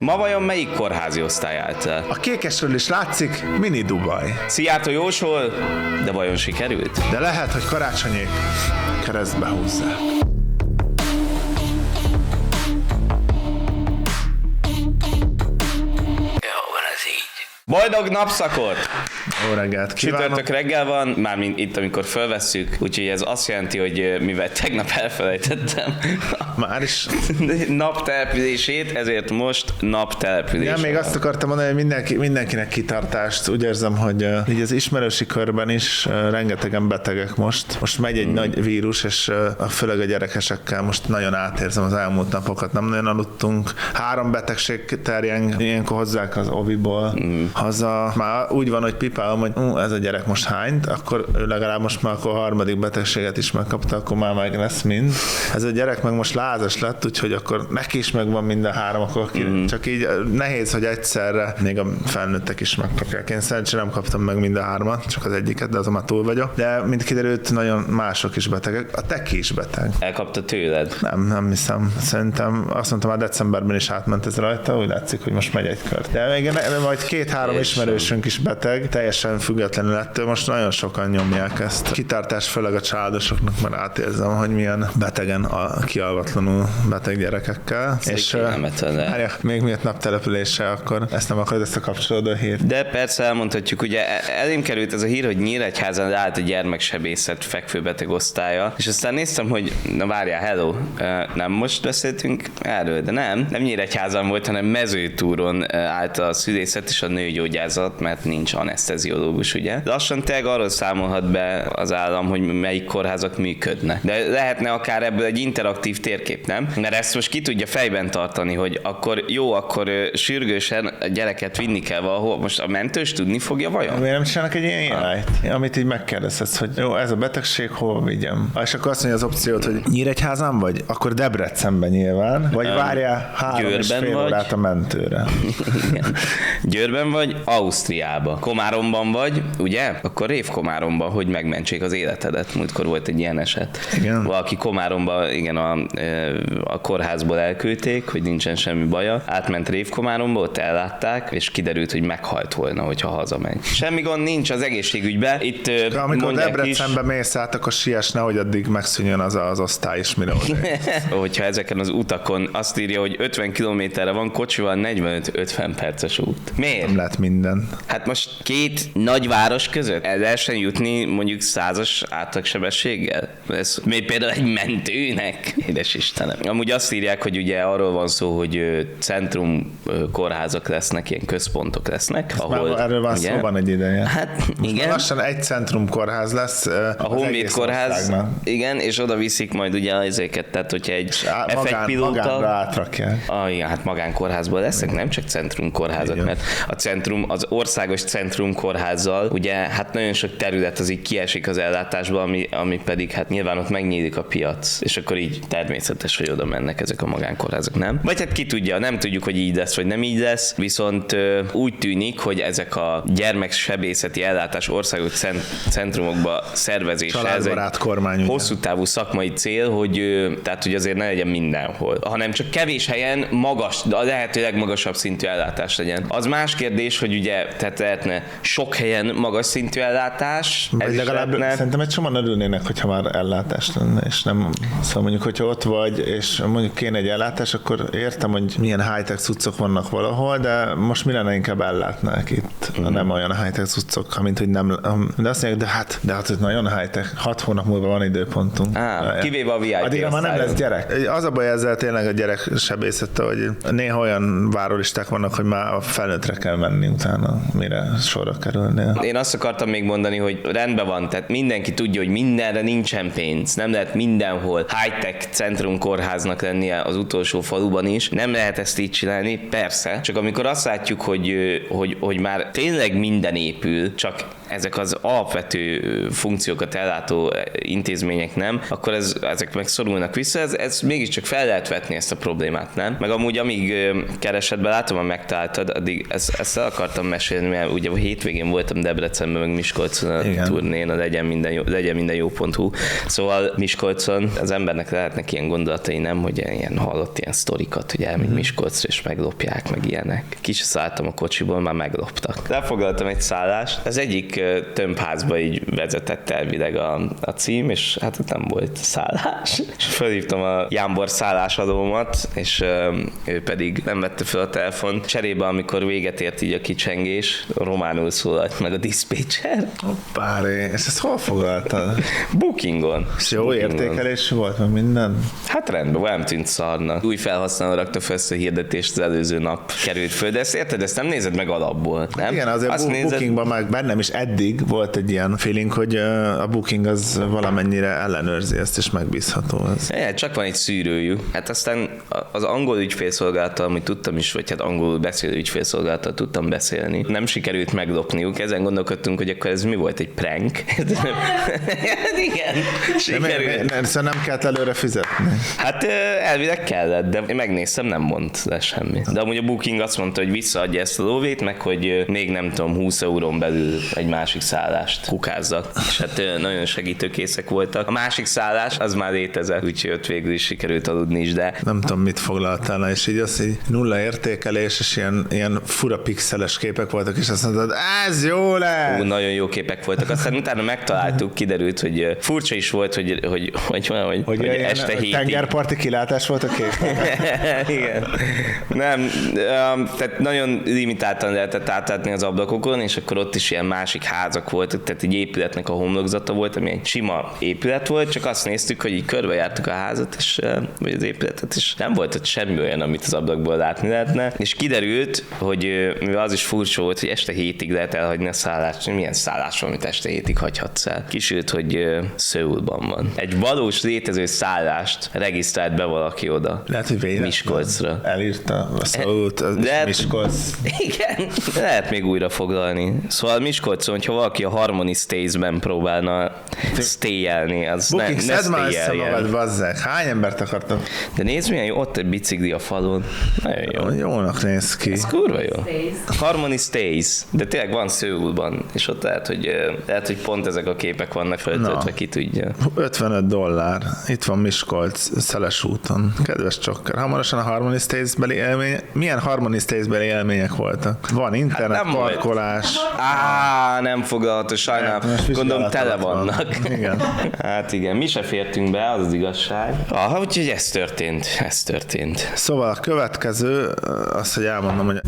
Ma vajon melyik kórházi osztály állt el? A kékesről is látszik, mini Dubaj. Szijjártó jósol, de vajon sikerült? De lehet, hogy karácsonyék keresztbe húzzák. Boldog napszakot! Jó reggelt kívánok! Csütörtök reggel van, mármint itt, amikor fölvesszük, úgyhogy ez azt jelenti, hogy mivel tegnap elfelejtettem Már is. naptelepülését, ezért most naptelepülés. Ja, még azt akartam mondani, hogy mindenkinek kitartást. Úgy érzem, hogy így az ismerősi körben is rengetegen betegek most. Most megy egy nagy vírus, és főleg a gyerekesekkel most nagyon átérzem az elmúlt napokat. Nem nagyon aludtunk. 3 betegség terjeng, ilyenkor hozzák az oviból haza. Már úgy van, hogy pipálom, hogy ez a gyerek most hányt, akkor ő legalább most már akkor a 3. betegséget is megkapta, akkor már meg lesz mind. Ez a gyerek meg most lázas lett, úgyhogy akkor neki is megvan mind a 3, akkor csak így nehéz, hogy egyszerre még a felnőttek is megkapják. Én szerencsére nem kaptam meg mind a 3, csak az egyiket, de azon már túl vagyok. De mint kiderült, nagyon mások is betegek. A teki is beteg. Elkapta tőled? Nem hiszem. Szerintem azt mondtam, már decemberben is átment ez rajta, úgy látszik, hogy most megy egy kör. De még majd 2-3 ismerősünk is beteg, teljesen függetlenül ettől. Most nagyon sokan nyomják ezt. Kitartás főleg a családosoknak, mert átérzem, hogy milyen betegen, kialvatlanul beteg gyerekekkel. És még miért naptelepülése, akkor ezt nem akarod, ezt a kapcsolódó hírt. De persze elmondhatjuk, ugye elém került ez a hír, hogy Nyíregyházan állt a gyermeksebészet fekvőbeteg osztálya, és aztán néztem, hogy na várjál, hello, nem most beszéltünk erről, de nem Nyíregyházan volt, hanem Mezőtúron állt a szülészet és a nőgyógyászat, mert nincs aneszteziológus, ugye? Lassan tényleg arról számolhat be az állam, hogy melyik kórházak működnek. De lehetne akár ebből egy interaktív térkép, nem? Mert ezt most ki tudja fejben tartani, hogy akkor jó, akkor sürgősen a gyereket vinni kell valahol. Most a mentős tudni fogja vajon? Miért nem csinálnak egy ilyen jelenet, amit így megkérdezhetsz, hogy jó, ez a betegség, hol vigyem? És akkor azt mondja az opciót, hogy Nyíregyházan vagy? Akkor Debrecenben nyilván, vagy várjál 3,5 órát a mentőre. Győrben vagy, Ausztriába. Komáromban vagy, ugye? Akkor Révkomáromban, hogy megmentsék az életedet. Múltkor volt egy ilyen eset. Igen. Valaki Komáromba, igen, a kórházból elküldték, hogy nincsen semmi baja. Átment Révkomáromba, ott ellátták, és kiderült, hogy meghalt volna, hogyha hazamegy. Semmi gond nincs az egészségügyben. Itt amikor Debrecenbe mész át, akkor siess, nehogy addig megszűnjön az osztály is, mire hogyha ezeken az utakon azt írja, hogy 50 kilométerre van kocsival 45-50 perces út. Miért? Nem lehet minden. Hát most 2 nagyváros között el lehessen jutni mondjuk 100-as átlagsebességgel? Ez még például egy mentőnek? Édes Istenem. Amúgy azt írják, hogy ugye arról van szó, hogy centrum kórházak lesznek, ilyen központok lesznek. Ahol, erről van szó, van egy ideje. Hát igen. Lassan egy centrum kórház lesz. A Honvéd kórház, igen, és oda viszik majd ugye ezeket, tehát hogyha egy magánra átrakják. Igen, hát magánkórházból lesznek, nem csak centrum kórházak, igen. Mert a centrum, az országos centrum kórházzal, ugye hát nagyon sok terület az így kiesik az ellátásba, ami pedig hát nyilván ott megnyílik a piac, és akkor így természetes, hogy oda mennek ezek a magánkórházak, nem? Vagy hát ki tudja, nem tudjuk, hogy így lesz, vagy nem így lesz, viszont úgy tűnik, hogy ezek a gyermeksebészeti ellátás országos centrumokba szervezése, ez egy hosszú távú szakmai cél, hogy azért ne legyen mindenhol, hanem csak kevés helyen magas, de a lehető legmagasabb szintű ellátás legyen. Az más kérdés, hogy ugye, tehát lehetne sok helyen magas szintű ellátás. Vagy legalább szerintem egy csomóan örülnének, hogyha már ellátás lenne, és nem, szóval mondjuk, hogyha ott vagy, és mondjuk kéne egy ellátás, akkor értem, hogy milyen high-tech cuccok vannak valahol, de most mi lenne inkább ellátnák itt, nem olyan high-tech cuccok, mint hogy nem, de azt mondják, de hát ez nagyon high-tech, 6 hónap múlva van időpontunk. Kivéve a VIP addigra már nem lesz gyerek. Az a baj ezzel tényleg a gyereksebészete, hogy néha olyan várólisták vannak, hogy már a felnőttre kell menni utána, mire sorra kerülnél. Én azt akartam még mondani, hogy rendben van, tehát mindenki tudja, hogy mindenre nincsen pénz. Nem lehet mindenhol high-tech centrum kórháznak lennie az utolsó faluban is. Nem lehet ezt így csinálni, persze. Csak amikor azt látjuk, hogy már tényleg minden épül, csak ezek az alapvető funkciókat ellátó intézmények nem, akkor ezek meg szorulnak vissza, ez mégiscsak fel lehet vetni ezt a problémát, nem? Meg amúgy amíg keresetben látom, ha megtaláltad, addig ezt el akartam mesélni, mert ugye a hétvégén voltam Debrecenben, meg Miskolcon a turnén, a legyen minden jó.hu. Szóval Miskolcon az embernek lehetnek ilyen gondolatai, nem, hogy ilyen hallott ilyen sztorikat, hogy elmegy Miskolcra és meglopják, meg ilyenek. Kis szálltam a kocsiból, már megloptak. Lefoglaltam egy szállást, az egyik tömbházba így vezetett elvileg a cím, és hát ott nem volt szállás. És felhívtam a Jámbor szállásadómat, és ő pedig nem vette fel a telefont. Cserébe, amikor véget ért így a kicsengés, románul szólalt meg a diszpécser. Hoppáré, és ezt hol foglaltad? Bookingon. És jó értékelés volt, meg minden? Hát rendben, nem tűnt szarnak. Új felhasználó rakta fel ezt a hirdetést, az előző nap került föl, de ezt érted, ezt nem nézed meg alapból, nem? Igen, azért Bookingban meg bennem is eddig volt egy ilyen feeling, hogy a Booking az valamennyire ellenőrzi ezt, és megbízható az. Ja, csak van egy szűrőjük. Hát aztán az angol ügyfélszolgálattal, amit tudtam is, vagy hát angolul beszélő ügyfélszolgálattal tudtam beszélni, nem sikerült meglopniuk. Ezen gondolkodtunk, hogy akkor ez mi volt, egy prank? Igen, sikerült. Szóval nem kellett előre fizetni. Hát elvileg kellett, de én megnéztem, nem mond le semmi. De amúgy a Booking azt mondta, hogy visszaadja ezt a lóvét, meg hogy még nem tudom, 20 eurón belül egy másik szállást kukázzak. És hát nagyon segítőkészek voltak. A másik szállás az már létezett, úgyhogy ott végül is sikerült aludni is, de... Nem tudom, mit foglaltál, és így az, hogy nulla értékelés, és ilyen fura pixeles képek voltak, és azt mondtad, ez jó lesz! Nagyon jó képek voltak. Aztán utána megtaláltuk, kiderült, hogy furcsa is volt, hogy este hétig. Tengerparti kilátás volt a kép. Igen. Nem, tehát nagyon limitáltan lehetett átlátni az ablakokon, és akkor ott is ilyen másik házak voltak, tehát egy épületnek a homlokzata volt, ami egy sima épület volt, csak azt néztük, hogy így körbejártuk a házat, és vagy az épületet, és nem volt ott semmi olyan, amit az ablakból látni lehetne, és kiderült, hogy mivel az is furcsa volt, hogy este hétig lehet elhagyni a szállást, milyen szállás van, amit este hétig hagyhatsz el. Kisült, hogy Szöulban van. Egy valós létező szállást regisztrált be valaki oda. Lehet, hogy véletlen. Miskolcra. Elírta a Szöult, Miskolc. Igen, lehet még újra foglalni. Szóval Miskolcon, hogyha valaki a Harmony Stays-ben próbálna stay-elni, az ne szedd már össze stay-eljen. magad, bazzeg. Hány embert akartam? De nézd, milyen jó, ott egy bicikli a falon. Nagyon jó. Jónak néz ki. Ez kurva jó. Harmony Stays, de tényleg van Szöulban, és ott lehet, hogy pont ezek a képek vannak feltöltve, ki tudja. $55. Itt van Miskolc, Szeles úton. Kedves csokker. Hamarosan a Harmony Stays-beli milyen Harmony Stays-beli élmények voltak? Van internet, nem parkolás. Nem foglalható, sajnálom. Gondolom tele vannak. Igen. Hát igen, mi se fértünk be, az igazság. Úgyhogy ez történt. Szóval a következő, azt, hogy elmondom, hogy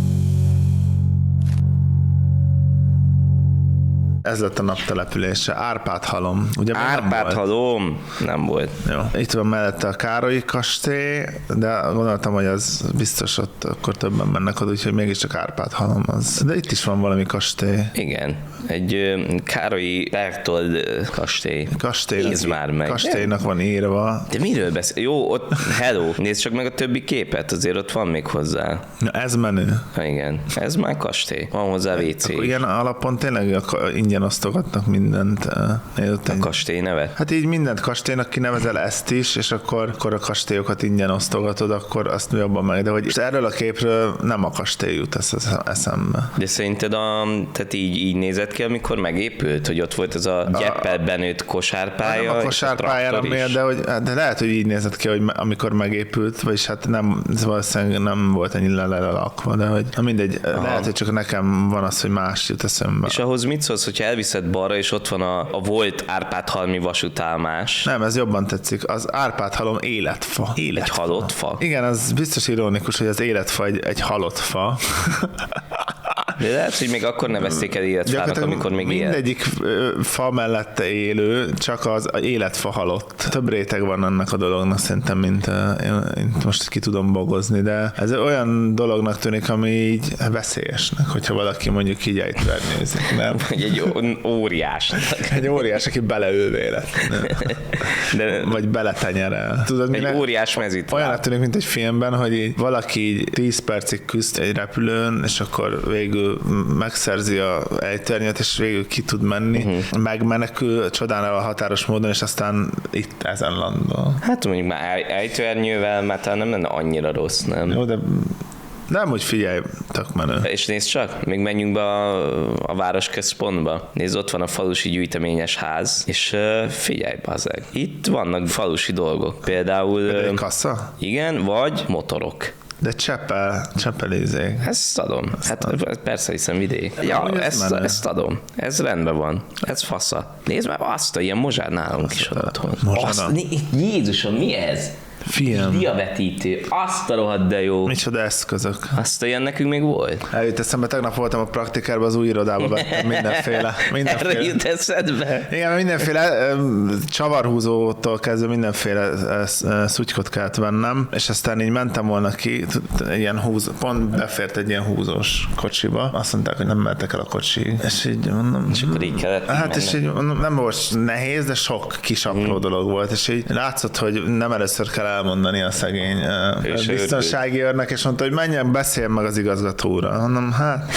ez lett a naptelepülése. Árpád-halom. Ugye Árpád-halom nem volt. Jó. Itt van mellette a Károlyi kastély, de gondoltam, hogy az biztos ott akkor többen mennek oda, úgyhogy mégiscsak Árpád-halom az. De itt is van valami kastély. Igen. Egy Károlyi Bertold kastély. Nézd már meg. Kastélynak van írva. De miről beszél? Jó, ott hello. Nézd csak meg a többi képet, azért ott van még hozzá. Na, ez menő. Igen. Ez már kastély. Van hozzá WC. Ilyen alapon tényleg ingyen osztogatnak mindent. A kastély nevet? Hát így mindent kastélynak kinevezel ezt is, és akkor a kastélyokat ingyen osztogatod, akkor azt jobban meg. De hogy erről a képről nem a kastély jut eszembe. De szerinted tehát így nézett ki, amikor megépült, hogy ott volt ez a gyeppel benőtt kosárpálya? Nem a kosárpályára miért, de lehet, hogy így nézett ki, hogy amikor megépült, vagyis hát nem, valószínűleg nem volt ennyire lelakva, de hogy mindegy, lehet, hogy csak nekem van az, hogy más jut eszembe. És ahhoz mit szólsz, hogyha elviszed balra, és ott van a volt Árpád-halmi vasútállomás? Nem, ez jobban tetszik. Az Árpád-halom életfa. Egy halott fa? Igen, az biztos ironikus, hogy az életfa egy halott fa. De lehet, hogy még akkor nevezték el életfának, amikor még élt. Mindegyik fa mellette élő, csak az életfa halott. Több réteg van annak a dolognak szerintem, mint én most ki tudom bogozni, de ez olyan dolognak tűnik, ami így veszélyesnek, hogyha valaki mondjuk így ejtvernyőzik, nem? Vagy egy óriásnak. Egy óriás, aki beleül véletlenül. Vagy beletenyerel. Tudod, egy óriás mezit. Olyan tűnik, mint egy filmben, hogy így valaki így 10 percig küzd egy repülőn, és akkor végül megszerzi a ejtőernyőt, és végül ki tud menni, megmenekül csodán a határos módon, és aztán itt ezen landol. Hát mondjuk már ejtőernyővel már talán nem lenne annyira rossz, nem? Jó, de nem, hogy figyelj, tök menő. És nézd csak, még menjünk be a városközpontba. Nézd, ott van a falusi gyűjteményes ház, és figyelj, bazeg. Itt vannak falusi dolgok. Például... Egy kassa? Igen, vagy motorok. De cseppelizék. Ezt adom. Hát persze, hiszen vidék. Ja, ezt adom. Ez rendben van. Ez fasza. Nézd már azt, ilyen mozsár nálunk is van otthon. Jézusom, mi ez? Film. Diavetítő. Azt a rohadt de jó. Micsoda eszközök. Azt ilyen nekünk még volt. Eljut eszembe, tegnap voltam a praktikárban, az új irodában vettem mindenféle. Erre jut eszedbe? Igen, mindenféle csavarhúzótól kezdve mindenféle szutykot kellett vennem, és aztán így mentem volna ki, ilyen pont befért egy ilyen húzós kocsiba. Azt mondták, hogy nem mehetek el a kocsi. És így mondom... És akkor így kellett. Hát és így mondom, nem volt nehéz, de sok kis apró dolog volt, és így látszott, hogy nem először kell elmondani a szegény biztonsági őrnek, és mondta, hogy menjen, beszélj meg az igazgatóra. Mondom, hát...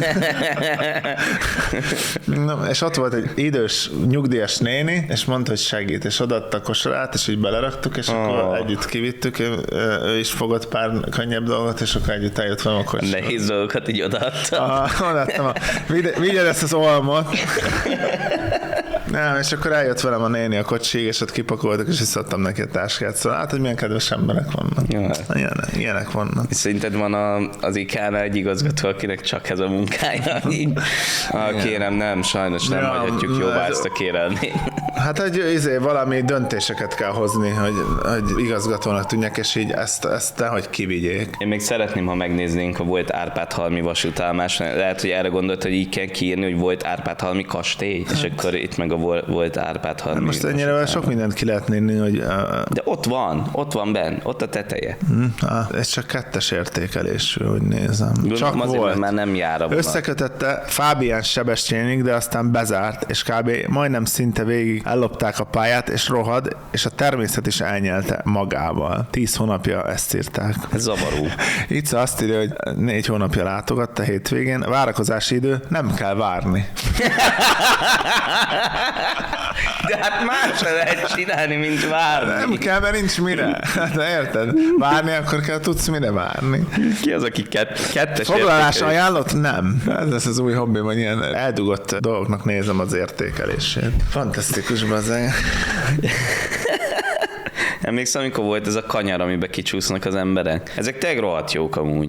és ott volt egy idős, nyugdíjas néni, és mondta, hogy segít, és odaadta a kosarát, és így beleraktuk, és akkor együtt kivittük, ő is fogott pár könnyebb dolgot, és akkor együtt eljött velem a kocsiba. Nehéz dolgokat így odaadtam. Odaadtam, vigyed ezt az olmot. Nem, és akkor eljött velem a néni a kocsig, és ott kipakoltak, és visszadtam neki a táskát. Szóval hát, hogy milyen kedves emberek vannak. Ja. Ilyenek vannak. És szerinted van az IK-nál egy igazgató, akinek csak ez a munkája? Kérem, nem, sajnos nem hagyhatjuk jóvá ezt a kérelmét. Hát, hogy valami döntéseket kell hozni, hogy igazgatónak tűnjek, és így ezt nehogy kivigyék. Én még szeretném, ha megnéznénk a volt Árpád-halmi vasútállomás. Lehet, hogy erre gondolt, hogy így kell kiírni, hogy volt Árpád-halmi kastély, és akkor itt meg a volt Árpád-halmi. Most ennyire sok mindent ki lehet nézni, hogy... De ott van benn, ott a teteje. Ez csak 2-es értékelésű, hogy nézem. Csak azért, volt. Már nem jár a vonat. Összekötötte Fábián Sebestyénig, de aztán bezárt, és kb. Majdnem szinte végig ellopták a pályát, és rohad, és a természet is elnyelte magával. 10 hónapja ezt írták. Ez zavaró. Itt azt írja, hogy 4 hónapja látogatta hétvégén. Várakozási idő, nem kell várni. De hát más se lehet csinálni, mint várni. Nem kell, mert nincs mire. De érted? Várni, akkor kell, tudsz mire várni. Ki az, aki kettes foglalás ajánlott? Nem. Ez lesz az új hobbim, hogy ilyen eldugott dolgoknak nézem az értékelését. Fantasztikus, bazeg. Emlékszem, amikor volt ez a kanyar, amiben kicsúsznak az emberek? Ezek tényleg rohadt jók amúgy.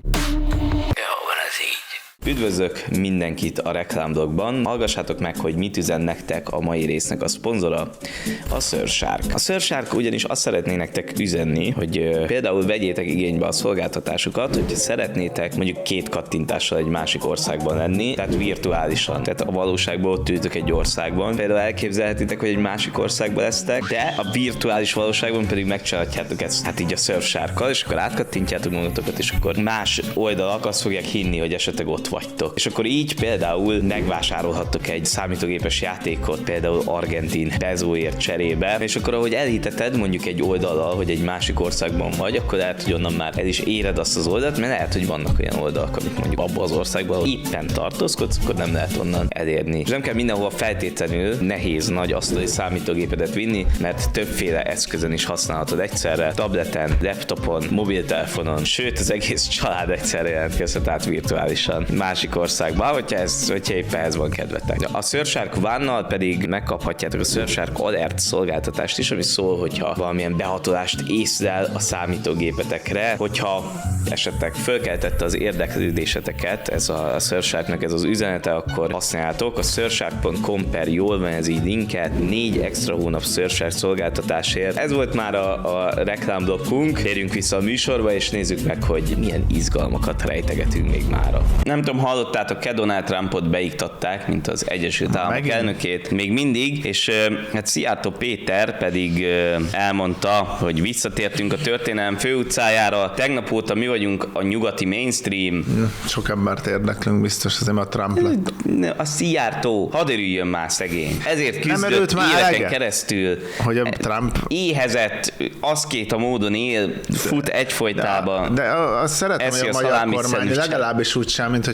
Üdvözlök mindenkit a reklámblogban. Hallgassátok meg, hogy mit üzen nektek a mai résznek a szponzora, a Surfshark. A Surfshark ugyanis azt szeretné nektek üzenni, hogy például vegyétek igénybe a szolgáltatásukat, hogy szeretnétek mondjuk 2 kattintással egy másik országban lenni, tehát virtuálisan. Tehát a valóságban ott ültök egy országban. Például elképzelhetitek, hogy egy másik országban lesztek, de a virtuális valóságban pedig megcsinálhatjátok ezt, hát így a Surfsharkkal, és akkor átkattintjátok magatokat, és akkor más oldalak azt fogják hinni, hogy esetleg ott vagytok. És akkor így például megvásárolhattok egy számítógépes játékot, például argentin pezóért cserébe, és akkor ahogy elhiteted mondjuk egy oldallal, hogy egy másik országban vagy, akkor lehet, hogy onnan már el is éred azt az oldalt, mert lehet, hogy vannak olyan oldalak, amik mondjuk abban az országban, ahol éppen tartózkodsz, akkor nem lehet onnan elérni. És nem kell mindenhova feltétlenül nehéz nagy asztali számítógépedet vinni, mert többféle eszközön is használhatod egyszerre, tableten, laptopon, mobiltelefonon, sőt az egész család egyszerre jelentkezhet át virtuálisan másik országba, hogyha éppen ez van kedvetek. A Surfshark One-nal pedig megkaphatjátok a Surfshark Alert szolgáltatást is, ami szól, hogyha valamilyen behatolást észlel a számítógépetekre, hogyha esetleg fölkeltette az érdeklődéseteket, ez a Surfsharknak ez az üzenete, akkor használjátok. A surfshark.com per jól van ez így linket, 4 extra hónap Surfshark szolgáltatásért. Ez volt már a reklámblokkunk. Térjünk vissza a műsorba, és nézzük meg, hogy milyen izgalmakat rejtegetünk még mára. Nem tudom, hallottátok, Donald Trumpot beiktatták, mint az Egyesült Államok elnökét, még mindig, és hát Szijjártó Péter pedig elmondta, hogy visszatértünk a történelem főutcájára. Tegnap óta mi vagyunk a nyugati mainstream. Sok embert érdeklünk biztos, azért a Trump lett. A Szijjártó, hadd örüljön már szegény. Ezért küzdött éveken keresztül. Hogy a Trump... Éhezett, aszkéta módon él, fut egyfolytában. De azt szeretem, hogy a magyar kormány legalábbis úgy sem, mint hogyha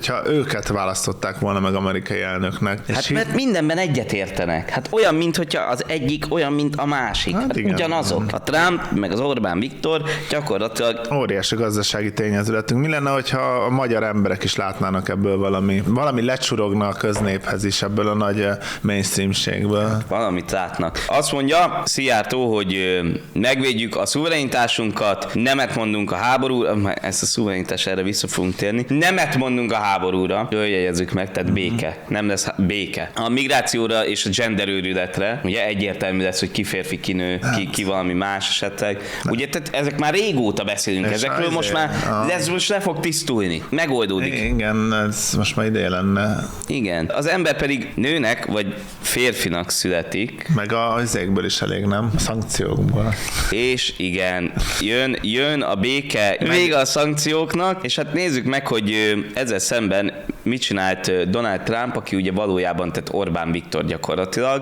hogyha őket választották volna meg amerikai elnöknek. Hát mert mindenben egyetértenek. Hát olyan, mint hogyha az egyik olyan, mint a másik. Hát igen. Ugyanazok. A Trump, meg az Orbán Viktor gyakorlatilag... Óriási gazdasági tényező lettünk. Mi lenne, hogyha a magyar emberek is látnának ebből valami lecsurogna a köznéphez is ebből a nagy mainstreamségből? Valamit látnak. Azt mondja Szijjártó, hogy megvédjük a szuverenitásunkat, nemet mondunk a háborúra, ezt a szuverenitás erre vissza fogunk térni, nemet mondunk a háborúra, jól jegyezzük meg, tehát béke, nem lesz béke. A migrációra és a gender őrületre, ugye egyértelmű lesz, hogy ki férfi, ki nő, ki valami más esetleg. Ugye, tehát ezek már régóta beszélünk ezekről, most már ez most le fog tisztulni, megoldódik. Igen, ez most már ideje lenne. Igen. Az ember pedig nőnek, vagy férfinak születik. Meg az égből is elég, nem? A szankciókból. És igen, jön a béke, vége a szankcióknak, és hát nézzük meg, hogy ezzel szemben mit csinált Donald Trump, aki ugye valójában tett Orbán Viktor gyakorlatilag.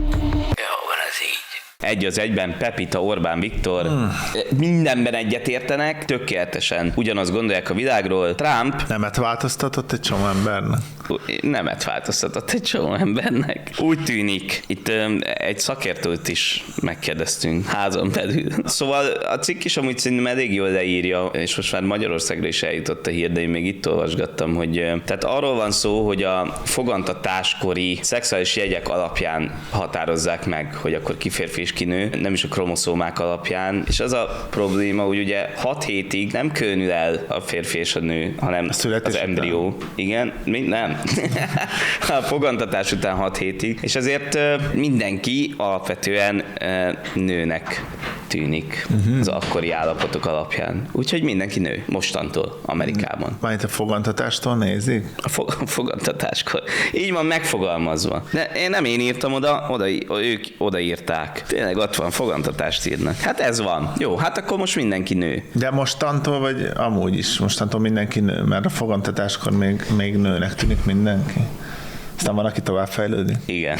Egy az egyben Pepita Orbán Viktor. Mindenben egyetértenek, tökéletesen ugyanazt gondolják a világról. Trump nemet változtatott egy csomó embernek. Nemet változtatott egy csomó embernek. Úgy tűnik, itt egy szakértőt is megkérdeztünk házon belül. Szóval a cikk is amúgy szerintem elég jól leírja, és most már Magyarországra is eljutott a hír, de én még itt olvasgattam, hogy tehát arról van szó, hogy a fogantatáskori szexuális jegyek alapján határozzák meg, hogy akkor ki férfi és ki nő, nem is a kromoszómák alapján, és az a probléma, hogy ugye 6 hétig nem különül el a férfi és a nő, hanem az embrió. Igen, nem. A fogantatás után 6 hétig, és azért mindenki alapvetően nőnek tűnik az akkori állapotok alapján. Úgyhogy mindenki nő mostantól Amerikában. Majd a fogantatástól nézik? A fogantatáskor. Így van megfogalmazva. De én írtam oda, ők odaírták. Tényleg ott van, fogantatást írnak. Hát ez van. Jó, hát akkor most mindenki nő. De mostantól, vagy amúgy is, mostantól mindenki nő, mert a fogantatáskor még nőnek tűnik mindenki. Aztán van, aki tovább fejlődik. Igen.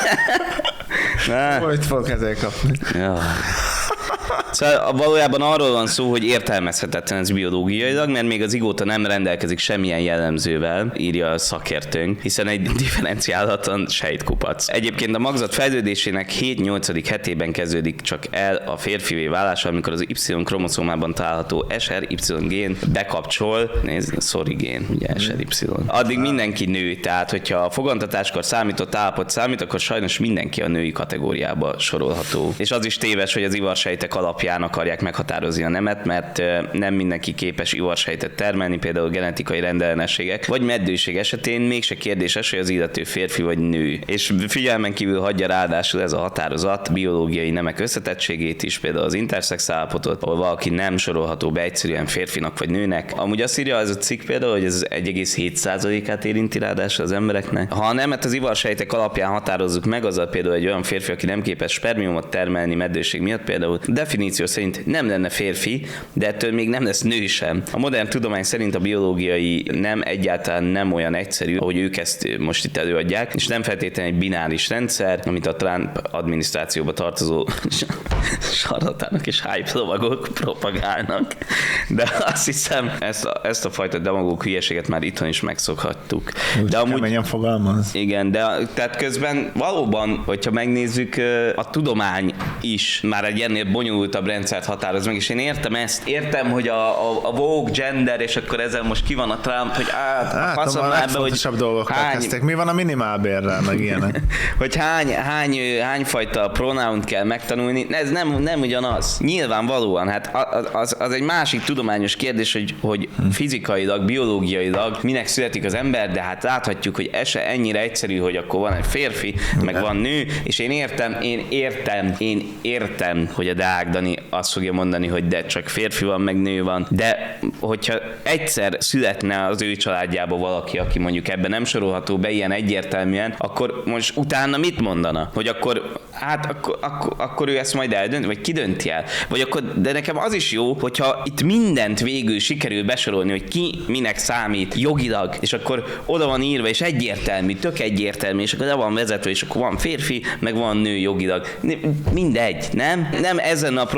Hogy fogok ezzel kapni? Ja. Szóval valójában arról van szó, hogy értelmezhetetlen ez biológiailag, mert még az igóta nem rendelkezik semmilyen jellemzővel, írja a szakértőnk, hiszen egy differenciálhatatlan sejtkupac. Egyébként a magzat fejlődésének 7-8. hetében kezdődik csak el a férfivé válása, amikor az Y-kromoszómában található SRY gén bekapcsol, sorry gén, ugye SRY. Addig mindenki nő, tehát hogyha a fogantatáskor számított állapot számít, akkor sajnos mindenki a női kategóriába sorolható. És az is téves, hogy az ivarsejtek alapján akarják meghatározni a nemet, mert nem mindenki képes ivarsejtet termelni, például genetikai rendellenességek, vagy meddőség esetén mégse kérdéses, hogy az illető férfi vagy nő. És figyelmen kívül hagyja ráadásul ez a határozat biológiai nemek összetettségét is, például az intersex állapotot, ahol valaki nem sorolható be egyszerűen férfinak vagy nőnek. Amúgy azt írja ez a cikk például, hogy ez 1,7%-át érinti ráadásul az embereknek. Ha a nemet az ivarsejtek alapján határozzuk meg, azzal például egy olyan férfi, aki nem képes spermiumot termelni meddőség miatt, például definíció szerint nem lenne férfi, de ettől még nem lesz nő sem. A modern tudomány szerint a biológiai nem egyáltalán nem olyan egyszerű, ahogy ők ezt most itt előadják, és nem feltétlenül egy bináris rendszer, amit a Trump adminisztrációba tartozó sarlatának és hype lovagok propagálnak. De azt hiszem, ezt a fajta demagóg hülyeséget már itthon is megszokhattuk. De amúgy keményen fogalmaz. Igen, de tehát közben valóban, hogyha megnézzük, a tudomány is már egy ennél bonyolultabb rendszert határoz meg, és én értem, hogy a Vogue, gender, és akkor ezzel most ki van a Trump, hogy a legfontosabb dolgokkal kezdtek. Mi van a minimálbérrel, meg ilyenek? Hogy hányfajta pronount kell megtanulni, ez nem ugyanaz. Nyilvánvalóan, hát az egy másik tudományos kérdés, hogy fizikailag, biológiailag minek születik az ember, de hát láthatjuk, hogy ez se ennyire egyszerű, hogy akkor van egy férfi, meg van nő, és én értem, hogy a Deák Dani azt fogja mondani, hogy de csak férfi van, meg nő van, de hogyha egyszer születne az ő családjába valaki, aki mondjuk ebben nem sorolható be ilyen egyértelműen, akkor most utána mit mondana? Hogy akkor ő ezt majd eldönt, vagy ki dönti el? Vagy akkor, de nekem az is jó, hogyha itt mindent végül sikerül besorolni, hogy ki minek számít jogilag, és akkor oda van írva, és egyértelmű, tök egyértelmű, és akkor le van vezetve, és akkor van férfi, meg van nő jogilag. Mindegy, nem? Nem ezen a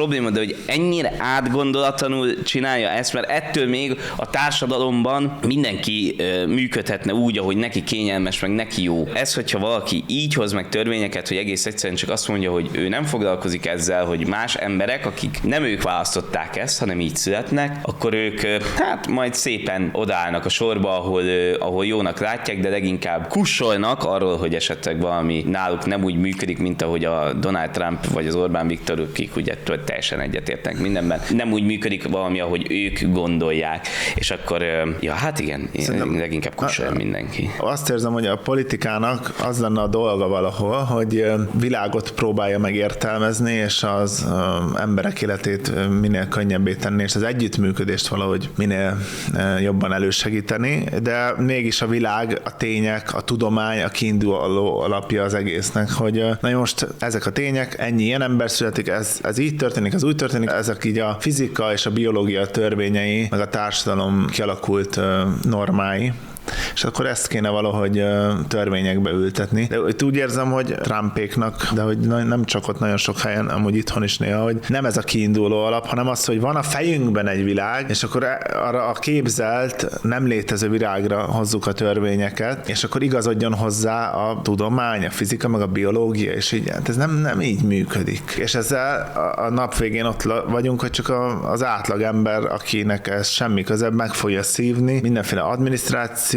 probléma, de hogy ennyire átgondolatlanul csinálja ezt, mert ettől még a társadalomban mindenki működhetne úgy, ahogy neki kényelmes, meg neki jó. Ez, hogyha valaki így hoz meg törvényeket, hogy egész egyszerűen csak azt mondja, hogy ő nem foglalkozik ezzel, hogy más emberek, akik nem ők választották ezt, hanem így születnek, akkor ők hát majd szépen odaállnak a sorba, ahol jónak látják, de leginkább kussolnak arról, hogy esetleg valami náluk nem úgy működik, mint ahogy a Donald Trump vagy az Orbán Viktor, akik ugye teljesen egyetértnek mindenben. Nem úgy működik valami, ahogy ők gondolják. És akkor, ja, hát igen, leginkább kussolja mindenki. Azt érzem, hogy a politikának az lenne a dolga valahol, hogy világot próbálja megértelmezni, és az emberek életét minél könnyebbé tenni, és az együttműködést valahogy minél jobban elősegíteni, de mégis a világ, a tények, a tudomány, a kiinduló alapja az egésznek, hogy na most ezek a tények, ennyi ilyen ember születik, ez így történik, ez úgy történik, ezek így a fizika és a biológia törvényei, meg a társadalom kialakult normái, és akkor ezt kéne valahogy törvényekbe ültetni. De úgy érzem, hogy Trumpéknak, de hogy nem csak ott, nagyon sok helyen, amúgy itthon is néha, hogy nem ez a kiinduló alap, hanem az, hogy van a fejünkben egy világ, és akkor arra a képzelt, nem létező világra hozzuk a törvényeket, és akkor igazodjon hozzá a tudomány, a fizika, meg a biológia, és így, hát ez nem így működik. És ezzel a nap végén ott vagyunk, hogy csak az átlag ember, akinek ez semmi közebb, meg fogja szívni, mindenféle adminisztráció,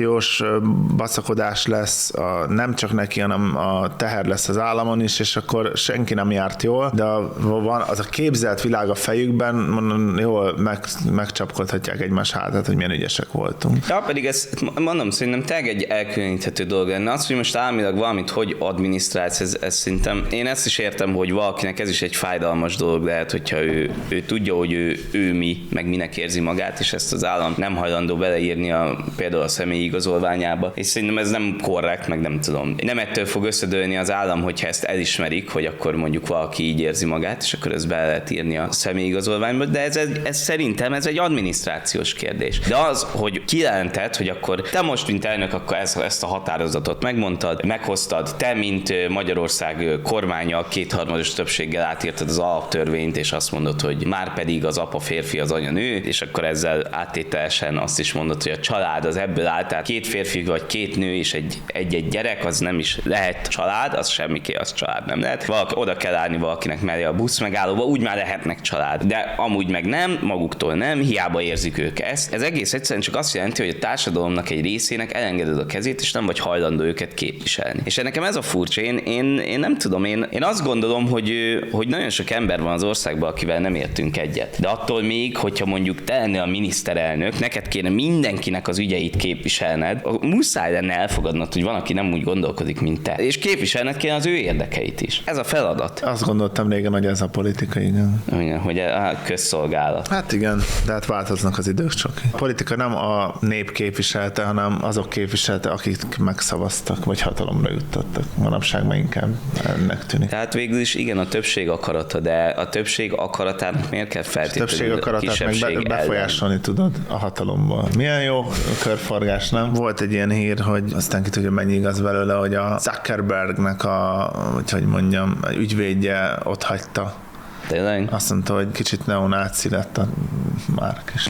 baszakodás lesz, nem csak neki, hanem a teher lesz az államon is, és akkor senki nem járt jól, de van az a képzelt világ a fejükben, jól megcsapkodhatják egymás hátát, hogy milyen ügyesek voltunk. Ja, pedig ez, mondom, szerintem tényleg egy elkülöníthető dolog lenne. Az, hogy most államilag valamit hogy adminisztrálsz, ez szerintem, én ezt is értem, hogy valakinek ez is egy fájdalmas dolog lehet, hogyha ő tudja, hogy ő mi, meg minek érzi magát, és ezt az állam nem hajlandó beleírni például a személyi igazolványába. És szerintem ez nem korrekt, meg nem tudom. Nem ettől fog összedőlni az állam, hogyha ezt elismerik, hogy akkor mondjuk valaki így érzi magát, és akkor ezt be lehet írni a személyigazolványba, de ez szerintem ez egy adminisztrációs kérdés. De az, hogy kijelentett, hogy akkor te most, mint elnök, akkor ezt a határozatot megmondtad, meghoztad, te, mint Magyarország kormánya 2/3 többséggel átírtad az alaptörvényt, és azt mondod, hogy már pedig az apa férfi, az anya nő, és akkor ezzel áttételesen azt is mondod, hogy a család az ebből áll, tehát 2 férfi vagy 2 nő és egy gyerek, az nem is lehet család, az semmiké, az család nem lehet. Oda kell állni valakinek mellé a busz megállóba, úgy már lehetnek család. De amúgy meg nem, maguktól nem, hiába érzik ők ezt. Ez egész egyszerűen csak azt jelenti, hogy a társadalomnak egy részének elengeded a kezét, és nem vagy hajlandó őket képviselni. És nekem ez a furcsa, én nem tudom, én azt gondolom, hogy nagyon sok ember van az országban, akivel nem értünk egyet. De attól még, hogyha mondjuk te lennél a miniszterelnök, neked kéne mindenkinek az ügyeit képviselned, muszáj lenne elfogadnod, hogy van, aki nem úgy gondolkodik, mint te. És képviselned kéne az ő érdekeit is. Ez a feladat. Azt gondoltam régen, hogy ez a politika, igen. Igen, hogy a közszolgálat. Hát igen, de hát változnak az idők csak. A politika nem a nép képviselte, hanem azok képviselte, akik megszavaztak, vagy hatalomra juttattak. Manapság már inkább ennek tűnik. Tehát végül is igen, a többség akarata, de a többség akaratának miért kell feltétlenül többség akaratát meg befolyásolni tudod a hatalomból. Milyen jó körforgás, nem? Volt egy ilyen hír, hogy aztán ki tudja, mennyi igaz belőle, hogy a Zuckerbergnek hogy mondjam, ügyvédje ott hagyta. Tényleg? Azt mondta, hogy kicsit neonáci lett a Mark is.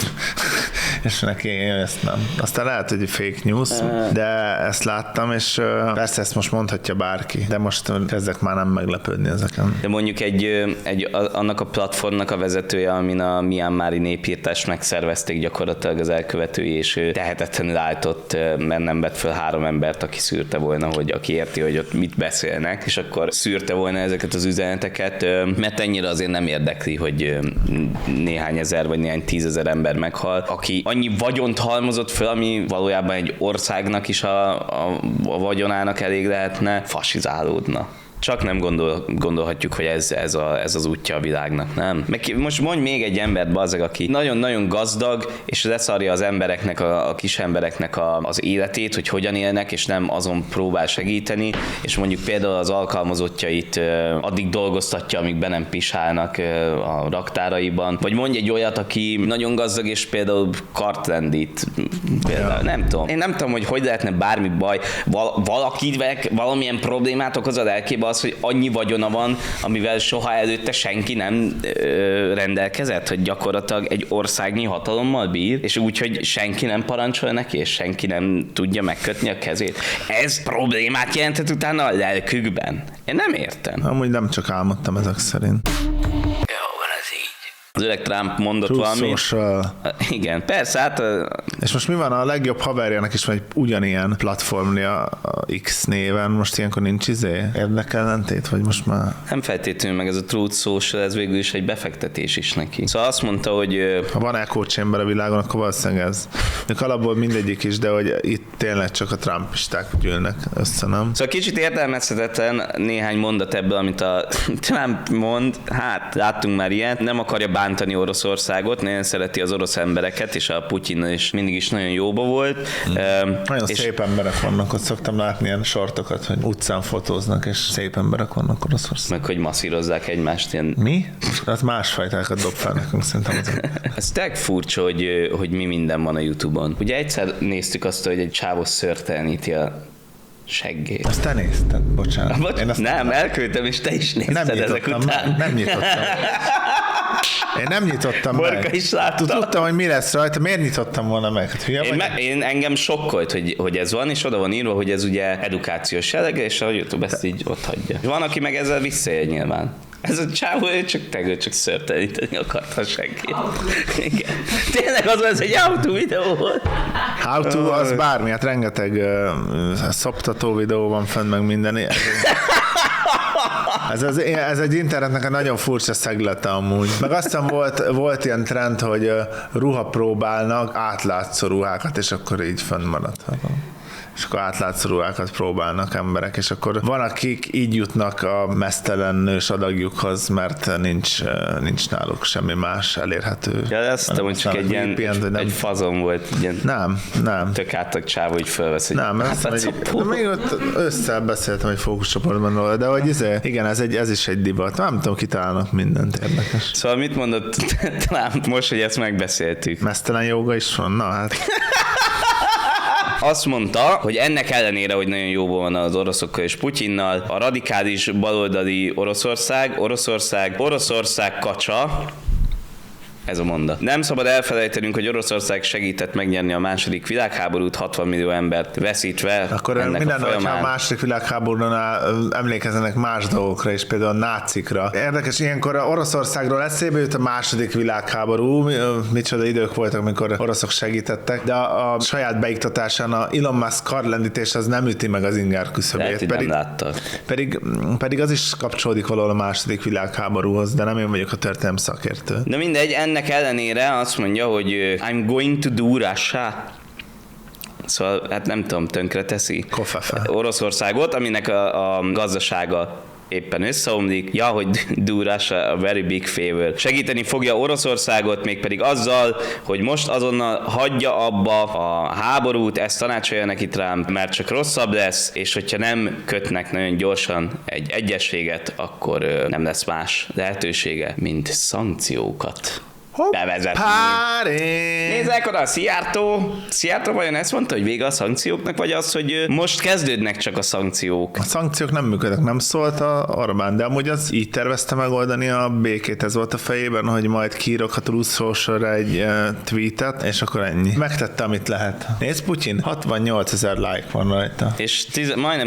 És neki ezt nem. Aztán lehet, hogy fake news, de ezt láttam, és persze ezt most mondhatja bárki, de most kezdek már nem meglepődni ezeken. De mondjuk annak a platformnak a vezetője, amin a Myanmari népírtást megszervezték gyakorlatilag az elkövetői, és ő tehetetlenül álltott, mert nem vett fel 3 embert, aki szűrte volna, hogy aki érti, hogy ott mit beszélnek, és akkor szűrte volna ezeket az üzeneteket, mert ennyire azért nem érdekli, hogy néhány ezer vagy néhány 10 000 ember meghal, aki annyi vagyont halmozott föl, ami valójában egy országnak is a vagyonának elég lehetne, fasizálódna. Csak nem gondolhatjuk, hogy ez az útja a világnak, nem? Most mondj még egy embert, bazzeg, aki nagyon-nagyon gazdag, és leszarja az embereknek, a kis embereknek az életét, hogy hogyan élnek, és nem azon próbál segíteni, és mondjuk például az alkalmazottjait addig dolgoztatja, amíg be nem pisálnak a raktáraiban. Vagy mondj egy olyat, aki nagyon gazdag, és például kartlendít például, nem tudom. Én nem tudom, hogy lehetne bármi baj. Valakinek valamilyen problémát okoz a lelkébe az, hogy annyi vagyona van, amivel soha előtte senki nem rendelkezett, hogy gyakorlatilag egy országnyi hatalommal bír, és úgy, hogy senki nem parancsol neki, és senki nem tudja megkötni a kezét. Ez problémát jelentett utána a lelkükben. Én nem értem. Amúgy nem csak álmodtam ezek szerint. Az öreg Trump mondott Truth valamit. Social. Igen, persze, hát... És most mi van, a legjobb haverjának is van egy ugyanilyen platformja a X néven, most ilyenkor nincs érdekellentét, vagy most már... Nem feltétlenül meg ez a Truth Social, ez végül is egy befektetés is neki. Szóval azt mondta, hogy... Ha van echo chamber a világon, akkor valószínűleg ez. Még alapból mindegyik is, de hogy itt tényleg csak a trumpisták gyűlnek össze, nem? Szóval kicsit értelmezhetetlen néhány mondat ebből, amit a Trump mond. Hát, láttunk már ilyet. Nem akarja bántani Oroszországot, nagyon szereti az orosz embereket, és a Putyin is mindig is nagyon jóba volt. Nagyon szép emberek vannak, ott szoktam látni ilyen sortokat, hogy utcán fotóznak, és szép emberek vannak Oroszországban. Meg hogy masszírozzák egymást ilyen. Mi? Hát másfajtákat dob fel nekünk, szerintem azért. Ez tényleg furcsa, hogy mi minden van a YouTube-on. Ugye egyszer néztük azt, hogy egy csávó szőrteleníti a seggét. Azt te nézted, bocsánat. Én azt nem, elküldtem, és te is nézted ezek után. Nem nyitottam. Én nem nyitottam Borka meg. is látta. Tudtam, hogy mi lesz rajta, miért nyitottam volna meg? Hát, Én engem sokkolt, hogy ez van, és oda van írva, hogy ez ugye edukációs jellege, és a YouTube ezt így ott hagyja. Van, aki meg ezzel visszaél nyilván. Ez a csávó, ő csak szőrteleníteni akart a seggét. Igen. Tényleg az, ez egy how to videó volt. How to, az bármi, hát rengeteg szoptató videó van fenn, meg minden. Ez egy internetnek egy nagyon furcsa szeglete amúgy. Meg aztán volt ilyen trend, hogy ruhapróbálnak átlátszó ruhákat, és akkor így fönnmaradhat. És akkor átlátszó ruhákat próbálnak emberek, és akkor van, akik így jutnak a meztelen nős adagjukhoz, mert nincs náluk semmi más elérhető. Ja, azt hiszem, hogy csak egy fazon volt. Nem. Tök átlag csávó, hogy fölvesz. Nem, még ott beszéltem egy fókuszcsoportban, de hogy igen, ez is egy divat. Nem tudom, kitalálnak mindent érdekes. Szóval mit mondott Trump most, hogy ezt megbeszéltük? Meztelen jóga is van? Na hát... Azt mondta, hogy ennek ellenére, hogy nagyon jóban van az oroszokkal és Putyinnal, a radikális baloldali Oroszország kacsa, ez a mondat. Nem szabad elfelejtenünk, hogy Oroszország segített megnyerni a második világháborút, 60 millió embert veszítve. Akkor minden, hogyha a második világháborúnál emlékezzenek más dolgokra is, például a nácikra. Érdekes, ilyenkor Oroszországról eszébe jut a második világháború, micsoda idők voltak, amikor oroszok segítettek, de a saját beiktatásán a Elon Musk karlendítés az nem üti meg az inger küszöbét. Pedig az is kapcsolódik valahol a második világháborúhoz, de nem én vagyok a történelem szakértő. De mindegy, ennek ellenére azt mondja, hogy I'm going to do Russia. Szóval, hát nem tudom, tönkre teszi Oroszországot, aminek a gazdasága éppen összeomlik. Ja, hogy do Russia a very big favor. Segíteni fogja Oroszországot, mégpedig azzal, hogy most azonnal hagyja abba a háborút, ezt tanácsolja neki Trump, mert csak rosszabb lesz, és hogyha nem kötnek nagyon gyorsan egy egyezséget, akkor nem lesz más lehetősége, mint szankciókat bevezetni. Nézzek oda, Szijjártó vajon ezt mondta, hogy vége a szankcióknak, vagy az, hogy most kezdődnek csak a szankciók? A szankciók nem működnek, nem szólt a Orbán, de amúgy az így tervezte megoldani a békét, ez volt a fejében, hogy majd kiírok a Truth Social-ra egy tweetet, és akkor ennyi. Megtette, amit lehet. Nézd, Putyin, 68 000 like van rajta. És majdnem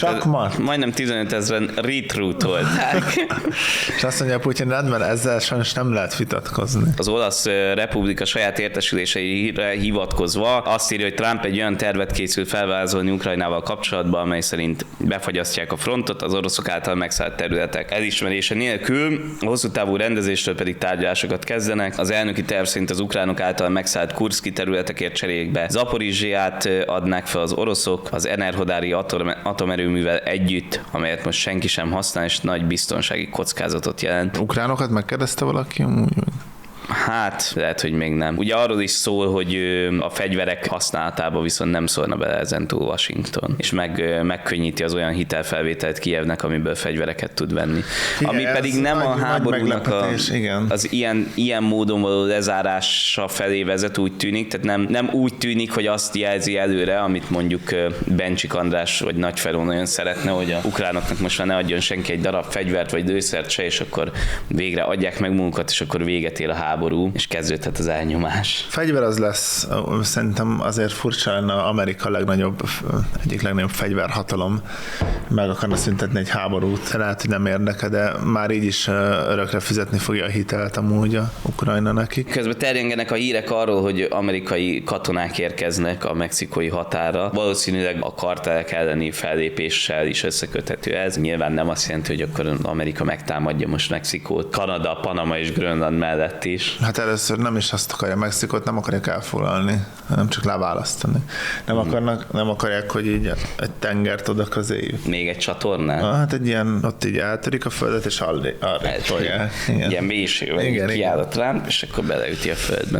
15 000 retweetolták. És azt mondja Putyin, rendben, ezzel sajnos nem lehet vitatkozni. Az Olasz Republika saját értesüléseire hivatkozva azt írja, hogy Trump egy olyan tervet készül felvázolni Ukrajnával kapcsolatban, amely szerint befagyasztják a frontot az oroszok által megszállt területek elismerése nélkül, a hosszú távú rendezésről pedig tárgyalásokat kezdenek. Az elnöki terv szerint az ukránok által megszállt kurszki területekért cserébe Zaporizsját adnák fel az oroszok az Enerhodári atomerőművel együtt, amelyet most senki sem használ, és nagy biztonsági kockázatot jelent. Ukránokat megkérdezte valaki? Hát, lehet, hogy még nem. Ugye arról is szól, hogy a fegyverek használatába viszont nem szólna bele ezentúl Washington, és megkönnyíti az olyan hitelfelvételt Kijevnek, amiből fegyvereket tud venni. Igen, ami pedig nem a háborúnak az ilyen módon való lezárása felé vezet, úgy tűnik, tehát nem úgy tűnik, hogy azt jelzi előre, amit mondjuk Bencsik András vagy Nagyferó nagyon szeretne, hogy a ukránoknak most már ne adjon senki egy darab fegyvert vagy lőszert se, és akkor végre adják meg munkat, és akkor véget ér a háború, és kezdődhet az elnyomás. Fegyver az lesz, szerintem azért furcsa lenne Amerika egyik legnagyobb fegyverhatalom, meg akarna szüntetni egy háborút. Lehet, hogy nem érdeke, de már így is örökre fizetni fogja a hitelt amúgy a Ukrajna nekik. Közben terjengenek a hírek arról, hogy amerikai katonák érkeznek a mexikói határra. Valószínűleg a kartelek elleni fellépéssel is összeköthető ez. Nyilván nem azt jelenti, hogy akkor Amerika megtámadja most Mexikót, Kanada, Panama és Grönland mellett is. Hát először nem is azt akarja, Mexikót nem akarják elfoglalni, hanem csak leválasztani. Nem akarják, hogy így egy tengert oda közéjük. Még egy csatornán? Hát egy ilyen, ott így eltörik a földet, és arra tolják. Ilyen mélységben kiáll a Trump, és akkor beleüti a földbe.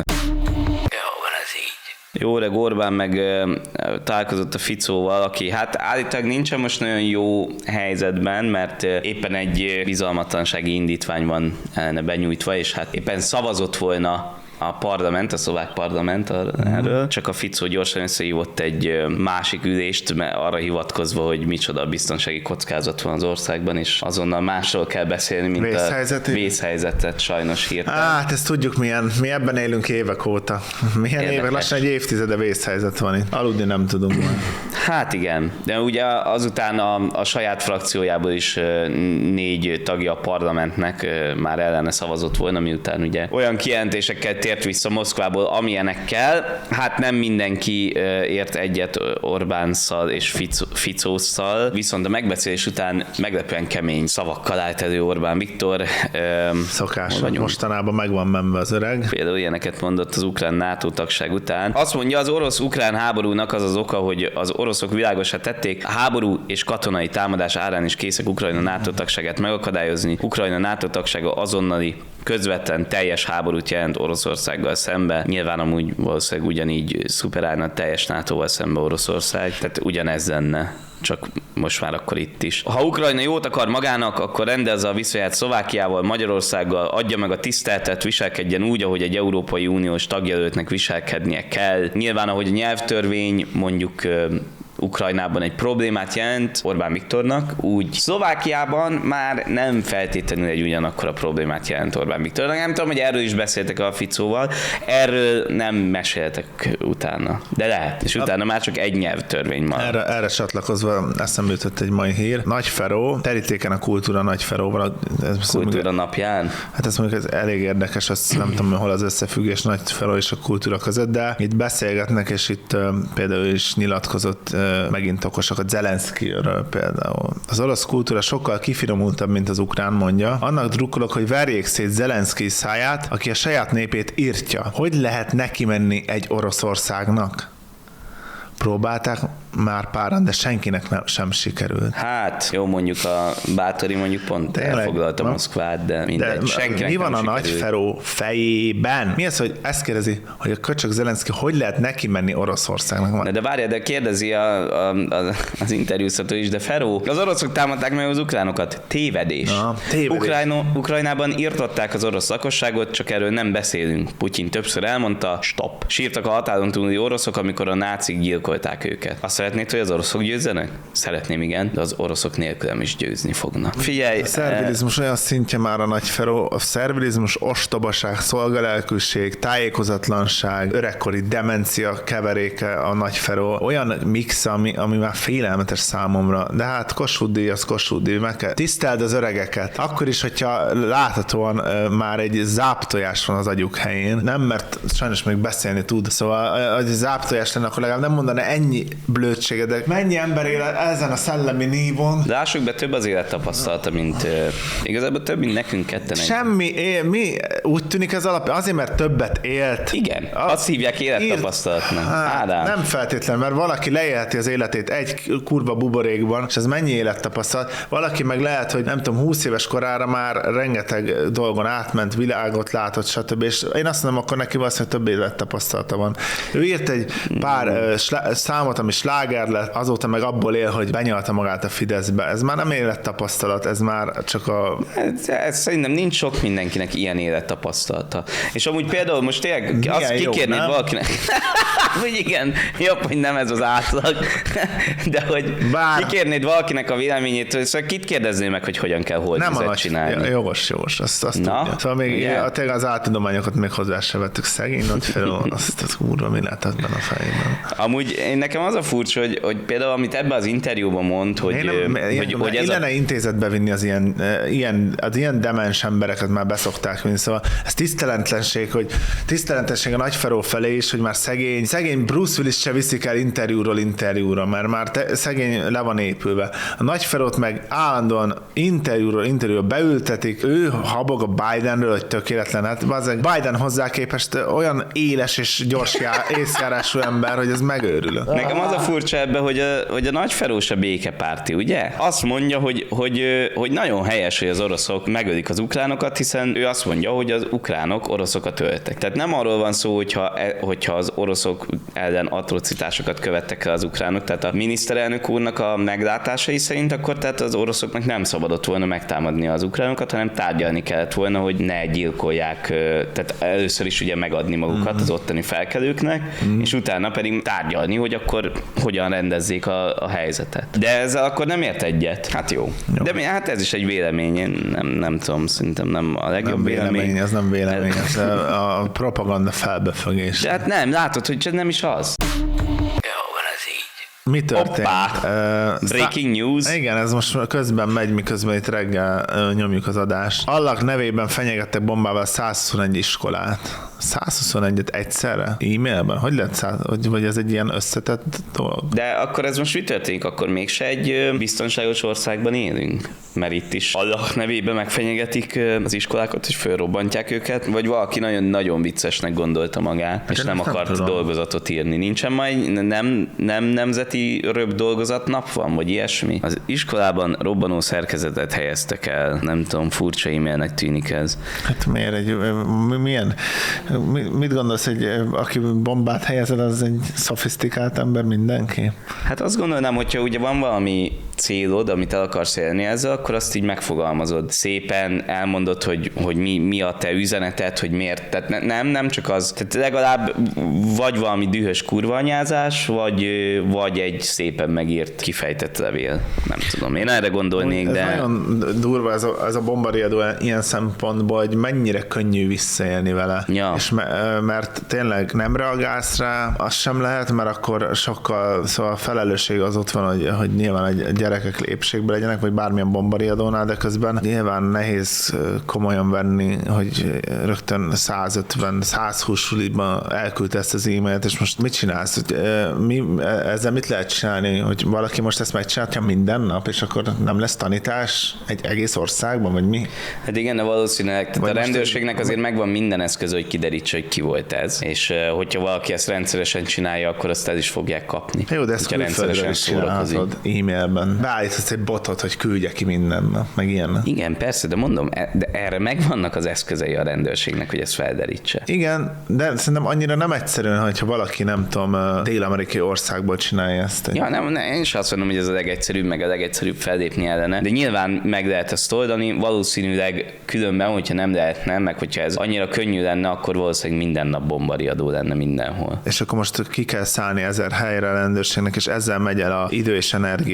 Jó, de Orbán meg találkozott a Ficóval, aki hát állítólag nincsen most nagyon jó helyzetben, mert éppen egy bizalmatlansági indítvány van benyújtva, és hát éppen szavazott volna a szlovák parlament erről, csak a Ficó gyorsan összehívott egy másik ülést, mert arra hivatkozva, hogy micsoda biztonsági kockázat van az országban, és azonnal másról kell beszélni, mint a vészhelyzetet sajnos hirtelen. Hát ezt tudjuk milyen, mi ebben élünk évek óta. Milyen évek, lassan egy évtizede vészhelyzet van itt. Aludni nem tudunk már. Hát igen, de ugye azután a saját frakciójából is 4 tagja a parlamentnek már ellene szavazott volna, miután ugye olyan kijelentésekkel tért vissza Moszkvából, amilyenekkel. Hát nem mindenki ért egyet Orbánszal és Ficósszal, viszont a megbeszélés után meglepően kemény szavakkal állt elő Orbán Viktor. Szokás, mostanában meg van menve az öreg. Például ilyeneket mondott az ukrán NATO tagság után. Azt mondja, az orosz-ukrán háborúnak az az oka, hogy az oroszok világosá tették, a háború és katonai támadás árán is készek Ukrajna NATO tagságát megakadályozni. Ukrajna NATO tagsága azonnali közvetlen teljes háborút jelent Oroszországgal szembe. Nyilván amúgy valószínűleg ugyanígy szuperálna teljes NATO-val szembe Oroszország, tehát ugyanez lenne, csak most már akkor itt is. Ha Ukrajna jót akar magának, akkor rendezze a viszonyát Szlovákiával, Magyarországgal, adja meg a tiszteletet, viselkedjen úgy, ahogy egy Európai Uniós tagjelöltnek viselkednie kell. Nyilván, ahogy a nyelvtörvény mondjuk Ukrajnában egy problémát jelent Orbán Viktornak, úgy Szlovákiában már nem feltétlenül egy ugyanakkor a problémát jelent Orbán Viktornak. Nem tudom, hogy erről is beszéltek a Ficóval, erről nem meséltek utána, de lehet, és utána már csak egy nyelvtörvény van. Erre csatlakozva eszembe jutott egy mai hír. Nagyferó, terítéken a kultúra Nagyferóval. Kultúra napján? Hát ez mondjuk elég érdekes, azt nem tudom, hol az összefüggés Nagyferó és a kultúra között, de itt beszélgetnek, és itt például is nyilatkozott megint okosak a Zelenszkijről például. Az orosz kultúra sokkal kifinomultabb, mint az ukrán, mondja. Annak drukkolok, hogy verjék szét Zelenszkij száját, aki a saját népét írtja. Hogy lehet neki menni egy Oroszországnak? Próbálták már páran, de senkinek sem sikerült. Hát, jó, mondjuk a Bátori mondjuk pont elfoglalta Moszkvát, de mindegy, senkinek mi van nem a Nagyferó fejében? Mi az, hogy ezt kérdezi, hogy a köcsög Zelenszkij hogy lehet neki menni Oroszországnak? De várjál, de kérdezi az interjúztató is, de Feró, az oroszok támadták meg az ukránokat. Tévedés. Ukrajnában írtották az orosz lakosságot, csak erről nem beszélünk. Putyin többször elmondta, stop. Sírtak a határon túli oroszok, amikor a nácik gyilkolták őket. Azt szeretnéd, hogy az oroszok győzzenek? Szeretném, igen, de az oroszok nélkülem is győzni fognak. Figyelj! A szervilizmus olyan szintje már a Nagyferó, a szervilizmus ostobaság, szolgalelkűség, tájékozatlanság, öregkori demencia keveréke a Nagyferó. Olyan mix, ami már félelmetes számomra. De hát Kossuth Díj az Kossuth Díj, meg kell tiszteld az öregeket. Akkor is, hogyha láthatóan már egy záptojás van az agyuk helyén. Nem, mert sajnos még beszélni tud. Szóval, hogy záptojás lenne, akkor legalább nem mondaná ennyi blőtt felnőttsége, de mennyi ember él ezen a szellemi nívon? De lássuk be, több az élettapasztalata, mint igazából több, mint nekünk ketten. Semmi, mi úgy tűnik ez azért, mert többet élt. Igen, azt hívják élettapasztalatnak. Hát, nem feltétlen, mert valaki leélheti az életét egy kurva buborékban, és ez mennyi élettapasztalat. Valaki meg lehet, hogy nem tudom, 20 éves korára már rengeteg dolgon átment, világot látott, stb. És én azt mondom, akkor neki valószínűleg több élettapasztalata van. Ő írt egy pár számot, ami sláger lett, azóta meg abból él, hogy benyalta magát a Fideszbe. Ez már nem élettapasztalat, ez már csak a... Ez szerintem nincs sok mindenkinek ilyen élettapasztalata. És amúgy például most tényleg azt kikérnéd valakinek... hogy igen, jobb, hogy nem ez az átlag, de hogy kikérnéd valakinek a véleményét, szóval kit kérdeznél meg, hogy hogyan kell holdvizet csinálni? Jogos, azt tudja. Szóval még tényleg az áltudományokat még hozzá se vettük, szegény nagyfelől, azt úrva, mi lehet ebben a fejében. Amúgy nekem az a furcsa, hogy például amit ebben az interjúban mond, hogy ez lenne intézetbe vinni az ilyen demens embereket már beszokták vinni, szóval ez tisztelentlenség a Nagyferó felé is, hogy már szegény Bruce Willis se viszik el interjúra, mert már szegény le van épülve. A Nagyferót meg állandóan interjúról beültetik, ő habog a Bidenről, hogy tökéletlen. Hát Biden hozzá képest olyan éles és gyors észjárású ember, hogy ez megőrülök. Nekem az a furcsa ebben, hogy a Nagyferó se békepárti, ugye? Azt mondja, hogy nagyon helyes, hogy az oroszok megölik az ukránokat, hiszen ő azt mondja, hogy az ukránok oroszokat öltek. Tehát nem arról van szó, hogyha az oroszok ellen atrocitásokat követtek el az ukránok, tehát a miniszterelnök úrnak a meglátásai szerint akkor tehát az oroszoknak nem szabadott volna megtámadni az ukránokat, hanem tárgyalni kellett volna, hogy ne gyilkolják, tehát először is ugye megadni magukat az ottani felkelőknek, és utána pedig tárgyalni, hogy akkor hogyan rendezzék a helyzetet. De ezzel akkor nem ért egyet. Hát jó. De hát ez is egy vélemény, én nem tudom, szerintem nem a legjobb vélemény. Ez nem vélemény, ez a propaganda felbefögés. De hát nem, látod, hogy nem is az. Mi történt? Breaking news. Igen, ez most közben megy, miközben itt reggel nyomjuk az adást. Allah nevében fenyegettek bombával 121 iskolát. 121-et egyszerre? E-mailben? Hogy lehet vagy ez egy ilyen összetett dolog? De akkor ez most mi történik? Akkor mégse egy biztonságos országban élünk? Mert itt is Allah nevében megfenyegetik az iskolákat, és fölrobbantják őket, vagy valaki nagyon-nagyon viccesnek gondolta magát, és nem akart dolgozatot írni. Nincsen majd nem nemzeti röbb dolgozatnap van, vagy ilyesmi? Az iskolában robbanó szerkezetet helyeztek el. Nem tudom, furcsa e-mailnek tűnik ez. Hát miért mit gondolsz, hogy aki bombát helyezed, az egy szofisztikált ember mindenki? Hát azt gondolnám, hogyha ugye van valami célod, amit el akarsz élni ezzel, akkor azt így megfogalmazod. Szépen elmondod, hogy mi a te üzeneted, hogy miért. Tehát nem csak az. Tehát legalább vagy valami dühös kurvanyázás, vagy egy szépen megírt, kifejtett levél. Nem tudom. Én erre gondolnék, de... Ez nagyon durva ez a bombariadó ilyen szempontból, hogy mennyire könnyű visszaélni vele. Ja. És mert tényleg nem reagálsz rá, az sem lehet, mert akkor sokkal, szóval a felelősség az ott van, hogy nyilván egy gyerekek lépségbe legyenek, vagy bármilyen bombariadónál, de közben nyilván nehéz komolyan venni, hogy rögtön 150-120 suliban elküldte ezt az e-mailt, és most mit csinálsz? Ezzel mit lehet csinálni? Hogy valaki most ezt megcsinálja minden nap, és akkor nem lesz tanítás egy egész országban, vagy mi? Hát igen, de valószínűleg tehát a rendőrségnek azért megvan minden eszköz, hogy kiderítse, hogy ki volt ez. És hogyha valaki ezt rendszeresen csinálja, akkor azt el is fogják kapni. Jó, de ezt rendszeresen csinálhatod e-mailben. Beállíthatsz egy botot, hogy küldje ki minden nap, meg ilyen. Igen, persze, de mondom, de erre megvannak az eszközei a rendőrségnek, hogy ezt felderítse. Igen, de szerintem annyira nem egyszerűen, hogyha valaki, nem tudom, dél-amerikai országból csinálja ezt. Ja, nem, én is azt mondom, hogy ez a legegyszerűbb, meg a legegyszerűbb fellépni ellene. De nyilván meg lehet ezt oldani, valószínűleg különben, hogyha nem lehetne, meg hogyha ez annyira könnyű lenne, akkor valószínűleg minden nap bombariadó lenne mindenhol. És akkor most ki kell szállni 1000 helyre a rendőrségnek, és ezzel megy el a idő és energia a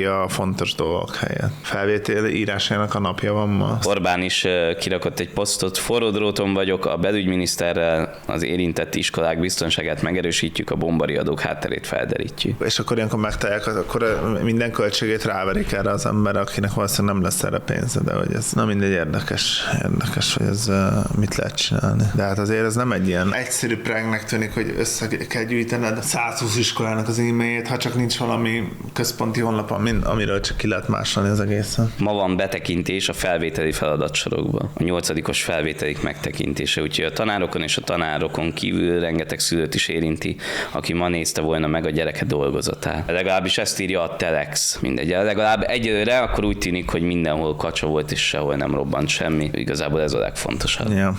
fontos dolgok helyett. Felvétel írásának a napja van ma. Orbán is kirakott egy posztot, forró dróton vagyok, a belügyminiszterrel az érintett iskolák biztonságát megerősítjük, a bombariadók hátterét felderítjük. És akkor ilyenkor megtalálják, akkor minden költségét ráverik erre az ember, akinek valószínűleg nem lesz erre pénze, de hogy ez nem mindegy érdekes, hogy ez mit lehet csinálni. De hát azért ez nem egy ilyen egyszerű pranknek tűnik, hogy össze kell gyűjtened 120 iskolának az e-mailjét, ha csak nincs valami központi honlapon, amiről csak ki lehet másolni az egészen. Ma van betekintés a felvételi feladatsorokba. A 8-os felvételik megtekintése, úgyhogy a tanárokon és a tanárokon kívül rengeteg szülőt is érinti, aki ma nézte volna meg a gyereke dolgozatát. Legalábbis ezt írja a Telex. Mindegy, legalább egyelőre akkor úgy tűnik, hogy mindenhol kacsa volt és sehol nem robbant semmi. Igazából ez a legfontosabb. Ja.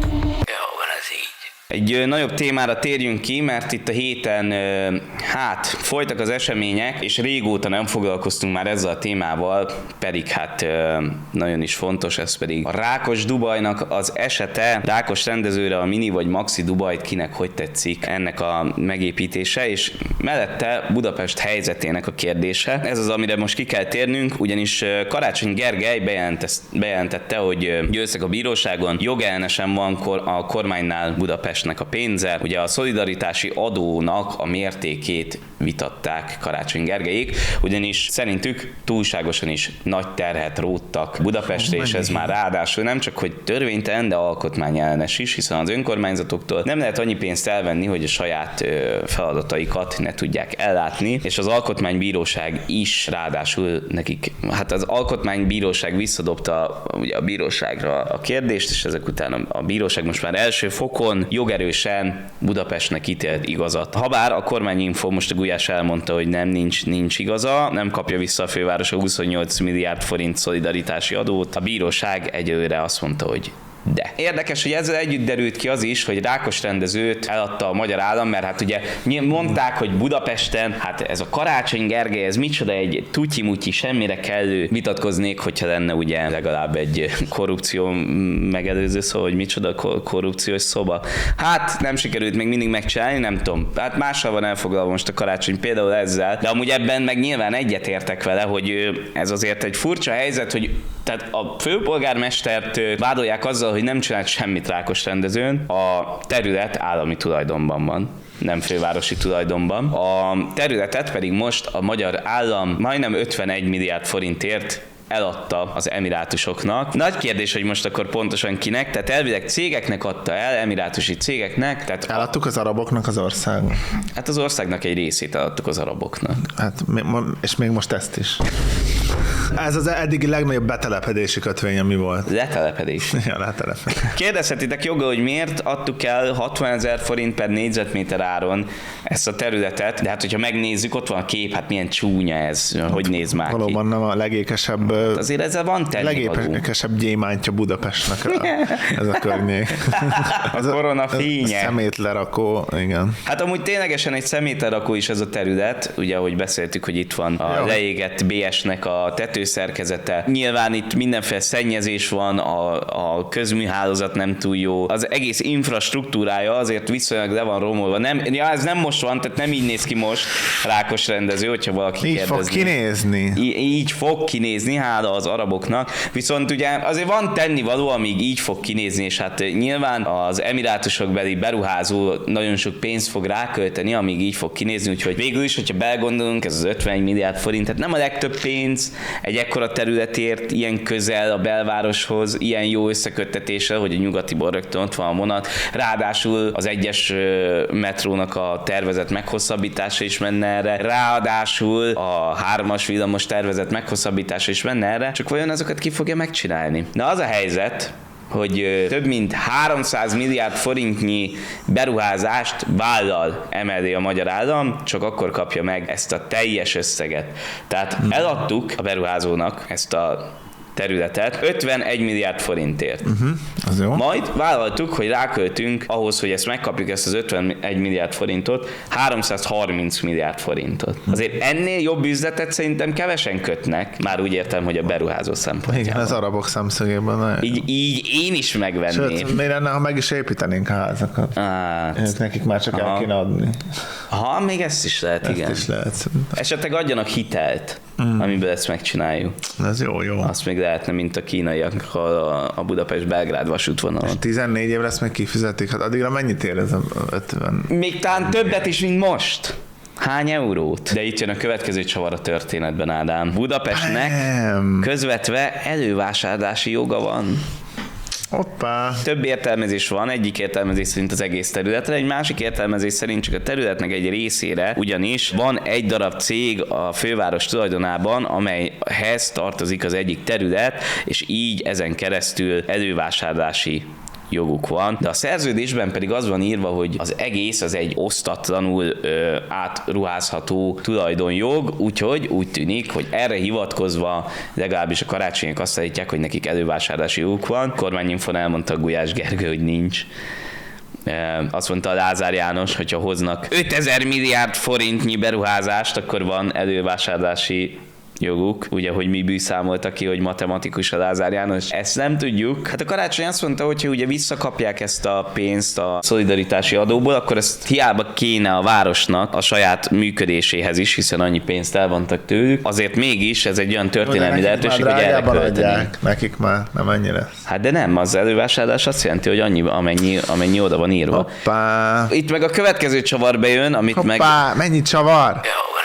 Egy nagyobb témára térjünk ki, mert itt a héten folytak az események, és régóta nem foglalkoztunk már ezzel a témával, pedig nagyon is fontos, ez pedig a Rákos Dubajnak az esete. Rákos rendezőre a Mini vagy Maxi Dubajt kinek hogy tetszik ennek a megépítése, és mellette Budapest helyzetének a kérdése. Ez az, amire most ki kell térnünk, ugyanis Karácsony Gergely bejelentette, hogy győztek a bíróságon, jogellenesen van a kormánynál Budapest a pénze. Ugye a szolidaritási adónak a mértékét vitatták Karácsony Gergelyék, ugyanis szerintük túlságosan is nagy terhet róttak Budapestre, és ez már ráadásul nem csak, hogy törvénytelen, de alkotmányellenes is, hiszen az önkormányzatoktól nem lehet annyi pénzt elvenni, hogy a saját feladataikat ne tudják ellátni, és az alkotmánybíróság is ráadásul nekik, az alkotmánybíróság visszadobta ugye a bíróságra a kérdést, és ezek után a bíróság most már első fokon jogerősen Budapestnek ítélt igazat. Habár a kormányinfo most a Gulyás elmondta, hogy nincs igaza, nem kapja vissza a főváros a 28 milliárd forint szolidaritási adót. A bíróság egyelőre azt mondta, hogy de. Érdekes, hogy ezzel együtt derült ki az is, hogy Rákos rendezőt eladta a magyar állam, mert ugye mondták, hogy Budapesten, ez a Karácsony Gergely, ez micsoda egy tutyi-mutyi, semmire kellő, vitatkoznék, hogyha lenne ugye legalább egy korrupció megelőző szó, hogy micsoda korrupciós szoba. Nem sikerült még mindig megcsinálni, nem tudom. Mással van elfoglalva most a Karácsony például ezzel, de amúgy ebben meg nyilván egyetértek vele, hogy ez azért egy furcsa helyzet, hogy tehát a főpolgármestert vádolják azzal, hogy nem csinált semmit Rákos rendezőn, a terület állami tulajdonban van, nem fővárosi tulajdonban. A területet pedig most a magyar állam majdnem 51 milliárd forintért eladta az emirátusoknak. Nagy kérdés, hogy most akkor pontosan kinek, tehát elvileg cégeknek adta el, emirátusi cégeknek. Tehát eladtuk az araboknak az országot. Az országnak egy részét eladtuk az araboknak. És még most ezt is. Ez az eddigi legnagyobb betelepedési kötvény, ami volt. Letelepedés. Ja, letelepedés. Kérdezhetitek joga, hogy miért adtuk el 60 000 forint per négyzetméter áron ezt a területet, de hogyha megnézzük, ott van a kép, milyen csúnya ez, hogy néz már ki. Valóban nem a legékesebb, azért ezzel van tennivaló. Legékesebb gyémántja Budapestnek ez a környék. A korona fénye. Szemétlerakó, igen. Amúgy ténylegesen egy szemétlerakó is ez a terület, ugye ahogy beszéltük, hogy itt van a leégett BS-nek a tetőszerkezete. Nyilván itt mindenféle szennyezés van, a közműhálózat nem túl jó. Az egész infrastruktúrája azért viszonylag le van romolva. Ez nem most van, tehát nem így néz ki most Rákos rendező, hogyha valaki kérdezni. Így fog kinézni. Így fog kinézni, hála az araboknak. Viszont ugye azért van tennivaló, amíg így fog kinézni, és nyilván az emirátusok beli beruházó nagyon sok pénzt fog rákölteni, amíg így fog kinézni, úgyhogy végül is, hogyha belegondolunk, ez az 51 milliárd forint, tehát nem a legtöbb pénz egy ekkora területért, ilyen közel a belvároshoz, ilyen jó összeköttetéssel, hogy a nyugatiból rögtön ott van a vonat. Ráadásul az egyes metrónak a tervezett meghosszabbítása is menne erre, ráadásul a 3-as villamos tervezett meghosszabbítása is menne erre, csak vajon azokat ki fogja megcsinálni? Na az a helyzet, hogy több mint 300 milliárd forintnyi beruházást vállal emellé a magyar állam, csak akkor kapja meg ezt a teljes összeget. Tehát eladtuk a beruházónak ezt a területet 51 milliárd forintért. Az jó. Majd vállaltuk, hogy ráköltünk ahhoz, hogy ezt megkapjuk, ezt az 51 milliárd forintot, 330 milliárd forintot. Azért ennél jobb üzletet szerintem kevesen kötnek, már úgy értem, hogy a beruházó szempontjából. Igen, az arabok szemszögében. Így én is megvenném. Sőt, miért lenne, ha meg is építenénk a házakat? Nekik már csak el kéne adni. Még ezt is lehet, igen. Ezt is lehet. Esetleg adjanak hitelt. amiből ezt megcsináljuk. Ez jó. Azt még lehetne, mint a kínaiak a Budapest-Belgrád vasútvonalon. És 14 év lesz, meg kifizetik. Hát addigra mennyit ér ez a 50? Még talán többet is, mint most. Hány eurót? De itt jön a következő csavar a történetben, Ádám. Budapestnek közvetve elővásárlási joga van. Hoppá. Több értelmezés van, egyik értelmezés szerint az egész területre, egy másik értelmezés szerint csak a területnek egy részére, ugyanis van egy darab cég a főváros tulajdonában, amelyhez tartozik az egyik terület, és így ezen keresztül elővásárlási joguk van, de a szerződésben pedig az van írva, hogy az egész az egy osztatlanul átruházható tulajdonjog, úgyhogy úgy tűnik, hogy erre hivatkozva legalábbis a karácsonyok azt állítják, hogy nekik elővásárlási joguk van. Kormányinfon elmondta Gulyás Gergő, hogy nincs. Azt mondta a Lázár János, hogyha hoznak 5000 milliárd forintnyi beruházást, akkor van elővásárlási joguk, ugye, hogy mi bűszámolta ki, hogy matematikus a Lázár János. Ezt nem tudjuk. Hát a Karácsony azt mondta, hogy ha ugye visszakapják ezt a pénzt a szolidaritási adóból, akkor ezt hiába kéne a városnak a saját működéséhez is, hiszen annyi pénzt elvontak tőlük. Azért mégis ez egy olyan történelmi lehetőség, hogy erre költeni. Nekik már nem ennyire. Hát de nem, az elővásárlás azt jelenti, hogy annyi, amennyi oda van írva. Hoppá. Itt meg a következő csavar bejön, amit Hoppá, mennyi csavar?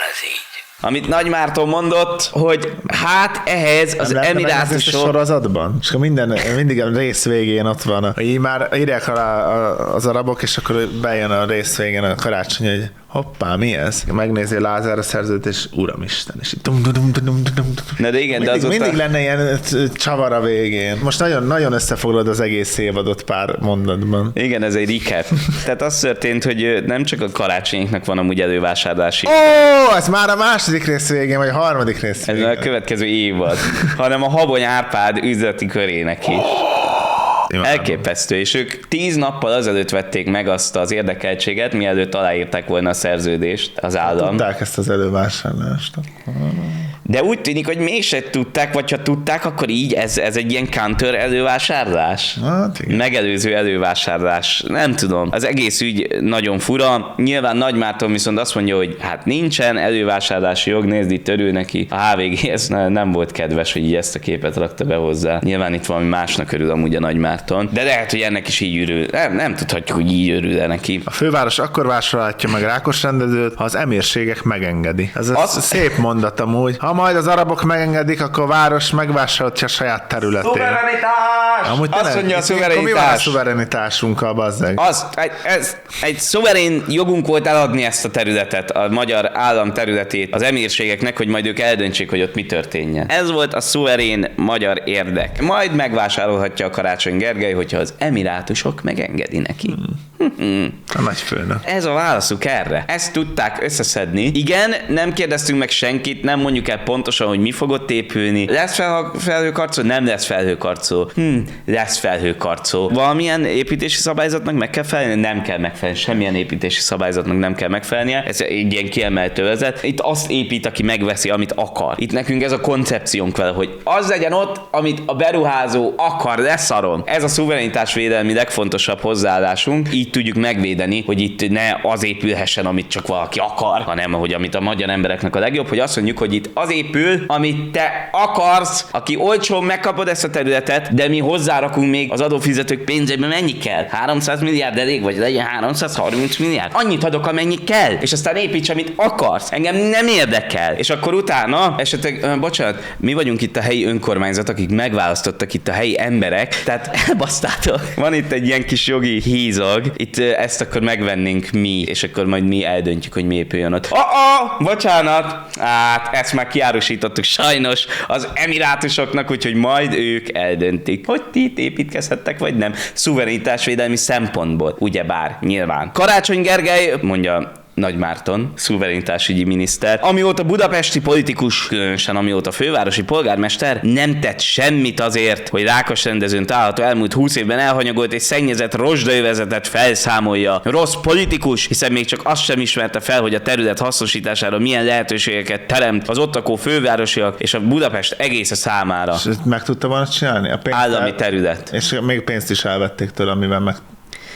Amit Nagy Márton mondott, hogy hát ehhez az emirátusok... a sorozatban? És akkor mindig a rész végén ott van, hogy így már írják az arabok, és akkor bejön a rész végén a Karácsony, hogy hoppá, mi ez? Megnézi Lázár a szerzőt, és Uramisten, és így Na de igen, mindig lenne ilyen csavar a végén. Most nagyon összefoglalod az egész évadot pár mondatban. Igen, ez egy recap. Tehát az történt, hogy nem csak a Karácsonyiknak van amúgy elővásárlási. Ez már a második rész végén, vagy a harmadik rész végén. Ez a következő évad, hanem a Habony Árpád üzleti körének is. Elképesztő, és ők 10 nappal azelőtt vették meg azt az érdekeltséget, mielőtt aláírták volna a szerződést az állam. Tudták ezt az elővásárlást. De úgy tűnik, hogy mégse tudták, vagy ha tudták, akkor így ez egy ilyen counter elővásárlás? Hát, igen. Megelőző elővásárlás. Nem tudom. Az egész ügy nagyon fura. Nyilván Nagy Márton viszont azt mondja, hogy hát nincsen elővásárlási jog, nézd, itt örül neki. A HVG ez nem volt kedves, hogy így ezt a képet rakta be hozzá. Nyilván itt valami másnak örül amúgy a Nagy Márton. De lehet, hogy ennek is így örül. Nem tudhatjuk, hogy így örül neki. A főváros akkor vásárolhatja meg Rákosrendezőt, ha az emírségek megengedi. Ez szép mondat amúgy. Ha majd az arabok megengedik, akkor a város megvásárolhatja a saját területén. Szuverenitás! Azt mondja a szuverenitás. Mi van a szuverenitásunkkal, bazzeg? Egy szuverén jogunk volt eladni ezt a területet, a magyar állam területét az emírségeknek, hogy majd ők eldöntsék, hogy ott mi történjen. Ez volt a szuverén magyar érdek. Majd megvásárolhatja a Karácsony Gergely, hogyha az emirátusok megengedi neki. A nagyfőnök. Ez a válaszuk erre. Ezt tudták összeszedni. Igen, nem kérdeztünk meg senkit, nem mondjuk el pontosan, hogy mi fog ott épülni. Lesz felhőkarcoló? Nem lesz felhőkarcoló. Lesz felhőkarcoló. Valamilyen építési szabályzatnak meg kell felelni? Nem kell megfelelni. Semmilyen építési szabályzatnak nem kell megfelelnie. Ez egy ilyen kiemelt övezet. Itt azt épít, aki megveszi, amit akar. Itt nekünk ez a koncepciónk vele, hogy az legyen ott, amit a beruházó akar, leszarom. Ez a szuverenitásvédelmi legfontosabb hozzáállásunk. Így tudjuk megvédeni, hogy itt ne az épülhessen, amit csak valaki akar, hanem hogy amit a magyar embereknek a legjobb, hogy azt mondjuk, hogy itt az épül, amit te akarsz, aki olcsón megkapod ezt a területet, de mi hozzárakunk még az adófizetők pénzében mennyi kell? 300 milliárd elég, vagy legyen 330 milliárd? Annyit adok, amennyi kell, és aztán építs, amit akarsz. Engem nem érdekel. És akkor utána, esetleg, bocsánat, mi vagyunk itt a helyi önkormányzat, akik megválasztottak itt a helyi emberek, tehát elbasztátok. Van itt egy ilyen kis jogi hízag, itt ezt akkor megvennénk mi, és akkor majd mi eldöntjük, hogy mi épüljön ott. Bocsánat! Hát, ezt már kiárusítottuk sajnos az emirátusoknak, úgyhogy majd ők eldöntik, hogy ti itt építkezhettek, vagy nem. Szuverenitásvédelmi szempontból, ugyebár, nyilván. Karácsony Gergely, mondja Nagy Márton, szuverenitásügyi miniszter, amióta budapesti politikus, különösen amióta fővárosi polgármester nem tett semmit azért, hogy Rákosrendezőn található elmúlt 20 évben elhanyagolt és szennyezett rozsdaövezetet felszámolja. Rossz politikus, hiszen még csak azt sem ismerte fel, hogy a terület hasznosítására milyen lehetőségeket teremt az ott lakó fővárosiak és a Budapest egész számára. És meg tudta volna csinálni? Állami terület. És még pénzt is elvették tőle, amivel meg...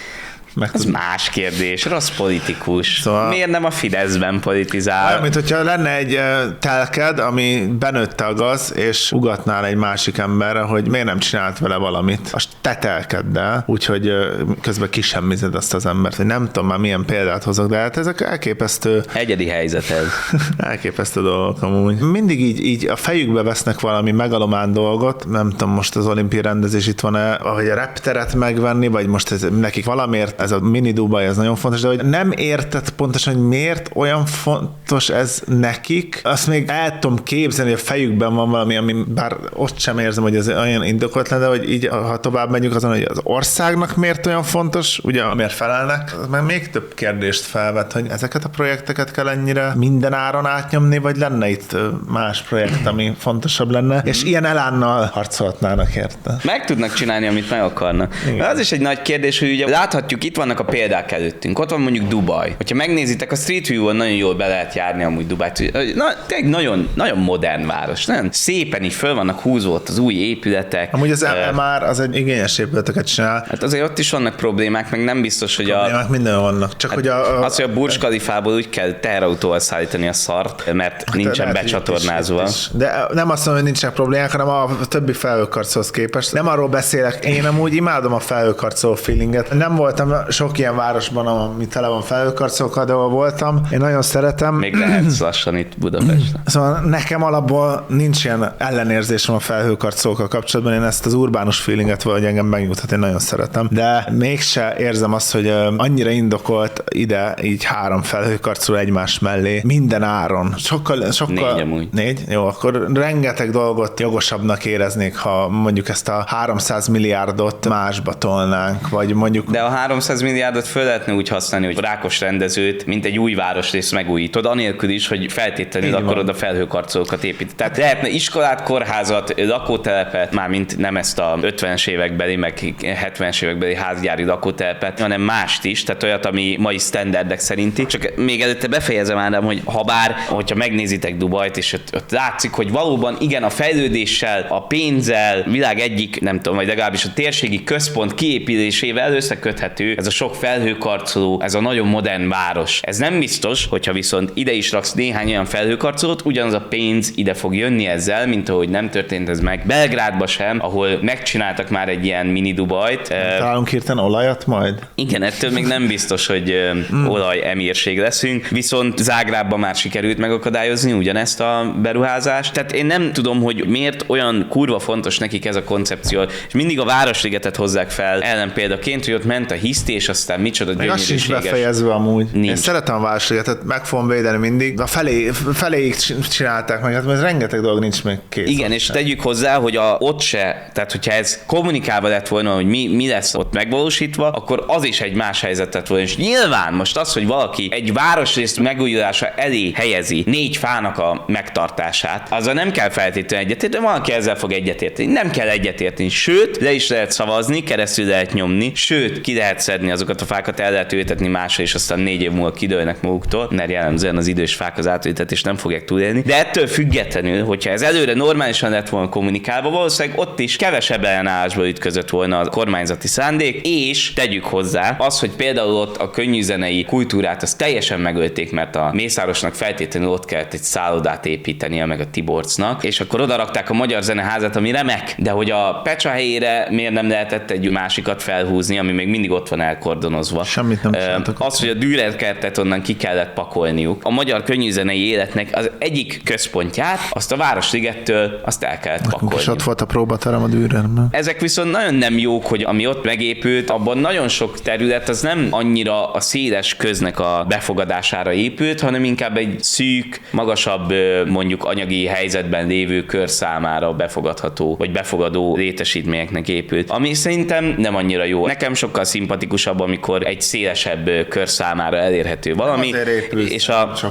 Ez más kérdés, rossz politikus. Szóval miért nem a Fideszben politizál? Olyan, mint hogyha lenne egy telked, ami benőtte a gaz, és ugatnál egy másik emberre, hogy miért nem csinált vele valamit. A te telkeddel, úgyhogy közben kisemmized azt az embert, hogy nem tudom már milyen példát hozok, de hát ezek elképesztő... Egyedi helyzet ez. Elképesztő dolgok amúgy. Mindig így a fejükbe vesznek valami megalomán dolgot, nem tudom, most az olimpiai rendezés itt van-e, ahogy a repteret megvenni, vagy most nekik valamiért ez a mini Dubaj, ez nagyon fontos, de hogy nem érted pontosan, hogy miért olyan fontos ez nekik, azt még el tudom képzelni, hogy a fejükben van valami, ami bár ott sem érzem, hogy ez olyan indokolt lenne, de hogy így, ha tovább megyünk azon, hogy az országnak miért olyan fontos, ugye miért felelnek, az meg még több kérdést felvet, hogy ezeket a projekteket kell ennyire minden áron átnyomni, vagy lenne itt más projekt, ami fontosabb lenne, és ilyen elánnal harcolhatnának érte. Meg tudnak csinálni, amit meg akarnak. Az is egy nagy kérdés, hogy ugye láthatjuk, itt vannak a példák előttünk. Ott van mondjuk Dubaj. Hogyha megnézitek, a Street View-on nagyon jól be lehet járni amúgy Dubajt. Tényleg nagyon, nagyon modern város. Nagyon szépen így föl vannak húzva ott az új épületek. Amúgy az MR az egy igényes épületeket csinál. Hát azért ott is vannak problémák, meg nem biztos, hogy problémák minden vannak. Csak hát hogy az, hogy a Burj Khalifából úgy kell teherautóval szállítani a szart, mert nincsen becsatornázva. De nem azt mondom, hogy nincsenek problémák, hanem a többi felhőkarcolóhoz képest. Nem arról beszélek, én amúgy imádom a felhőkarcoló feelinget. Nem voltam sok ilyen városban, ami tele van felhőkarcolókkal, de ahol voltam. Én nagyon szeretem. Még lehetsz lassan itt Budapesten. Szóval nekem alapból nincs ilyen ellenérzésem a felhőkarcolókkal kapcsolatban. Én ezt az urbánus feelinget valahogy engem megnyugtat, én nagyon szeretem. De mégse érzem azt, hogy annyira indokolt ide így 3 felhőkarcoló egymás mellé minden áron. Sokkal 4 amúgy. 4? Jó, akkor rengeteg dolgot jogosabbnak éreznék, ha mondjuk ezt a 300 milliárdot másba tolnánk, vagy mondjuk... De a 300 milliárdot föl lehetne úgy használni, hogy Rákos rendezőt, mint egy új városrészt megújítod, anélkül is, hogy feltétlenül akarod a felhőkarcolókat építeni. Tehát lehetne iskolát, kórházat, lakótelepet, mármint nem ezt a 50-es évekbeli, meg 70-es évekbeli házgyári lakótelepet, hanem mást is, tehát olyat, ami mai standardek szerinti. Csak még előtte befejezem, Ádám, hogy hogyha megnézitek Dubajt, és ott látszik, hogy valóban igen, a fejlődéssel, a pénzzel, világ egyik, nem tudom, vagy legalábbis a térségi központ kiépülésével összeköthető ez a sok felhőkarcoló, ez a nagyon modern város. Ez nem biztos, hogyha viszont ide is raksz néhány olyan felhőkarcolót, ugyanaz a pénz ide fog jönni ezzel, mint ahogy nem történt ez meg Belgrádba sem, ahol megcsináltak már egy ilyen mini Dubajt. Találunk hirtelen olajat majd? Igen, ettől még nem biztos, hogy olaj emírség leszünk, viszont Zágrábban már sikerült megakadályozni ugyanezt a beruházást. Tehát én nem tudom, hogy miért olyan kurva fontos nekik ez a koncepció, és mindig a Városligetet hozzák fel ellenpéldaként, hogy ott ment a hiszti, és aztán micsoda gyönyörűséges. Az sincs befejezve amúgy. Nincs. Én szeretem a Városligetet, meg fogom védeni mindig, de a feléig csinálták meg, hát mert rengeteg dolog nincs még kész. Igen, és tegyük hozzá, hogy ott se, tehát hogyha ez kommunikálva lett volna, hogy mi lesz ott megvalósítva, akkor az is egy más helyzet lett volna. És nyilván most az, hogy valaki egy városrész megújulása elé helyezi 4 fának a megtartását, azzal nem kell feltétlenül egyetérteni, de valaki ezzel fog egyetérteni. Nem kell egyetérteni, sőt, le is lehet szavazni, keresztül lehet nyomni, sőt, ki lehet szedni azokat a fákat, el lehet ültetni másra, és aztán 4 év múlva kidőlnek maguktól, mert jellemzően az idős fák az átültetést nem fogják túlélni. De ettől függetlenül, hogyha ez előre normálisan lett volna kommunikálva, valószínűleg ott is kevesebb ellenállásba ütközött volna a kormányzati szándék, és tegyük hozzá az, hogy például ott a könnyűzenei kultúrát azt teljesen megölték, mert a Mészárosnak feltétlenül ott kellett egy szállodát építenie, meg a Tiborcnak, és akkor oda rakták a Magyar Zeneházat, ami remek, de hogy a Pecsa helyére miért nem lehetett egy másikat felhúzni, ami még mindig ott van elkordonozva. Semmit nem csináltak. Az, hogy a Dürer kertet onnan ki kellett pakolniuk. A magyar könnyűzenei életnek az egyik központját, azt a Városligettől azt el kellett pakolni. És ott volt a próbaterem a Dürerben. Ezek viszont nagyon nem jók, hogy ami ott megépült, abban nagyon sok terület az nem annyira a széles köznek a befogadására épült, hanem inkább egy szűk, magasabb mondjuk anyagi helyzetben lévő kör számára befogadható, vagy befogadó létesítményeknek épült. Ami szerintem nem annyira jó. Nekem sokkal szimpatikusabb, amikor egy szélesebb kör számára elérhető valami. És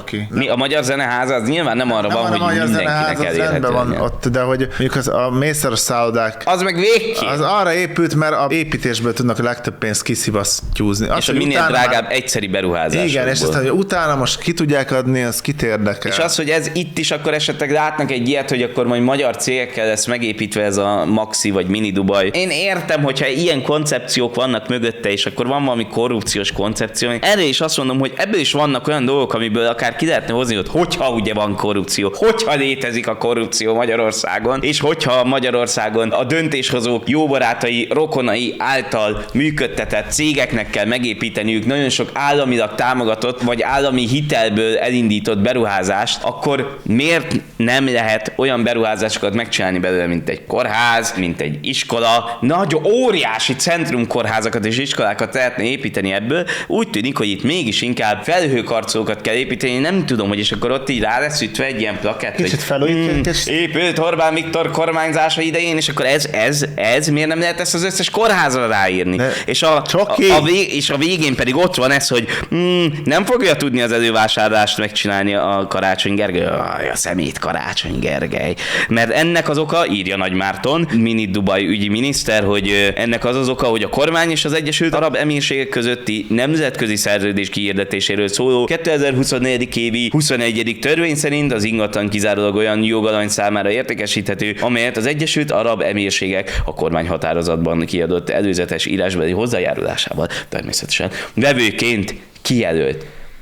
a Magyar Zeneháza az nyilván nem arra van, hogy mindenkinek elérhető. Van ott, de hogy mondjuk a Mészáros szállodák az meg végképp. Az arra épült, mert a építésből tudnak a legtöbb pénzt kiszivasztyúzni. És a minél drágább egyszeri beruházás. Igen, és aztán, hogy utána most ki tudják adni, az kit érdekel. És az, hogy ez itt is akkor esetleg látnak egy ilyet, hogy akkor majd magyar cégekkel lesz megépítve ez a Maxi vagy Mini Dubaj. Én értem, hogyha ilyen koncepciók vannak mögötte, és akkor van valami korrupciós koncepció. Erre is azt mondom, hogy ebből is vannak olyan dolgok, amiből akár ki lehetne hozni, hogy hogyha ugye van korrupció, hogyha létezik a korrupció Magyarországon, és hogyha Magyarországon a döntéshozók jó barátai, rokonai által működtetett cégeknek kell megépíteniük nagyon sok államilag támogatott, vagy állami hitelből elindított beruházást, akkor miért nem lehet olyan beruházásokat megcsinálni belőle, mint egy kórház, mint egy iskola, nagy óriási centrumkórházakat és iskolákat lehetne építeni ebből. Úgy tűnik, hogy itt mégis inkább felhőkarcolókat kell építeni, nem tudom, hogy és akkor ott így rá lesz ütve egy ilyen plakett, Kicsit épült Orbán Viktor kormányzása idején, és akkor ez miért nem lehet ezt az összes kórházra ráírni? És a végén pedig ott van ez, hogy nem fogja tudni az elővásárlást megcsinálni a Karácsony Gergely. A szemét Karácsony Gergely. Mert ennek az oka, írja Nagy Márton, mini Dubai ügyi miniszter, hogy ennek az oka, hogy a kormány és az Egyesült Arab Emírségek közötti nemzetközi szerződés kiirdetéséről szóló 2024. évi 21. törvény szerint az ingatlan kizárólag olyan jogalany számára értékesíthető, amelyet az Egyesült Arab Emírségek a kormány határozatban kiadott előzetes írásbeli hozzájárulásával természetesen vevőként kijelölt.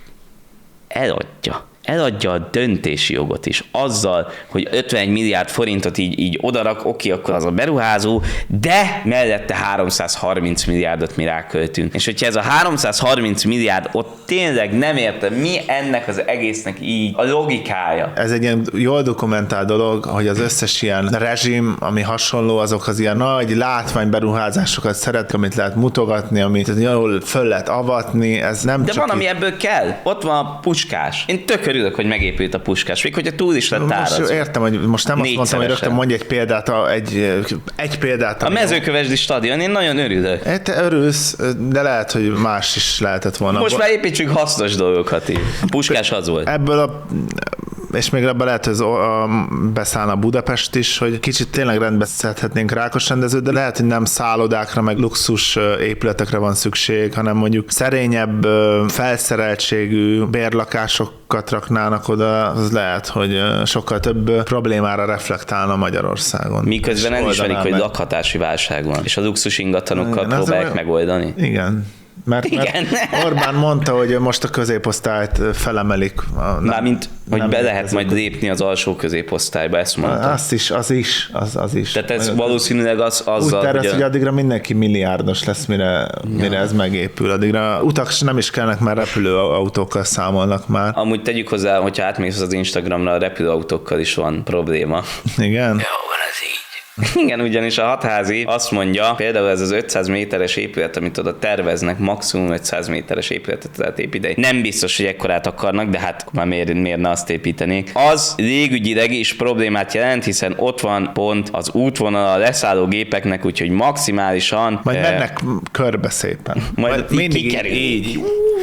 Eladja a döntési jogot is azzal, hogy 51 milliárd forintot így odarak, oké, akkor az a beruházó, de mellette 330 milliárdot mi ráköltünk. És hogyha ez a 330 milliárd ott tényleg nem érte, mi ennek az egésznek így a logikája? Ez egy ilyen jól dokumentált dolog, hogy az összes ilyen rezsim, ami hasonló, azok az ilyen nagy látványberuházásokat szeret, amit lehet mutogatni, amit jól föl lehet avatni, ez nem de csak van, ami ebből kell. Ott van a Puskás. Én tök örülök, hogy megépült a Puskás. Még hogyha túl is lett árazva. Most értem, hogy most nem azt mondtam, hogy rögtön mondj egy példát, egy példát. A Mezőkövesdi stadion, én nagyon örülök. Te örülsz, de lehet, hogy más is lehetett volna. Most már építsük hasznos dolgokat így. A Puskás az volt. Ebből és még ebben lehet, hogy beszállna Budapest is, hogy kicsit tényleg rendbe szedhetnénk Rákosrendezőt, de lehet, hogy nem szállodákra, meg luxus épületekre van szükség, hanem mondjuk szerényebb, felszereltségű bérlakásokat raknának oda, az lehet, hogy sokkal több problémára reflektálna Magyarországon. Miközben nem ismerik, hogy lakhatási válság van, és a luxus ingatlanokkal próbálják megoldani. Igen. Mert Orbán mondta, hogy most a középosztályt felemelik. Mármint, hogy be lehet majd lépni az alsó középosztályba, ezt mondta. Az is. Tehát ez valószínűleg azzal, úgy tervez, hogy addigra mindenki milliárdos lesz, mire ez megépül. Addigra utak nem is kellnek, már repülőautókkal számolnak már. Amúgy tegyük hozzá, hogyha átmész az Instagramra, a repülőautókkal is van probléma. Igen? Jó, van ez így. Igen, ugyanis a hatházi azt mondja, például ez az 500 méteres épület, amit oda terveznek, maximum 500 méteres épületet lehet építeni. Nem biztos, hogy ekkorát akarnak, de hát már miért ne azt építenék. Az légügyileg is problémát jelent, hiszen ott van pont az útvonal a leszálló gépeknek, úgyhogy maximálisan... Majd mennek körbe szépen. Majd mindig így.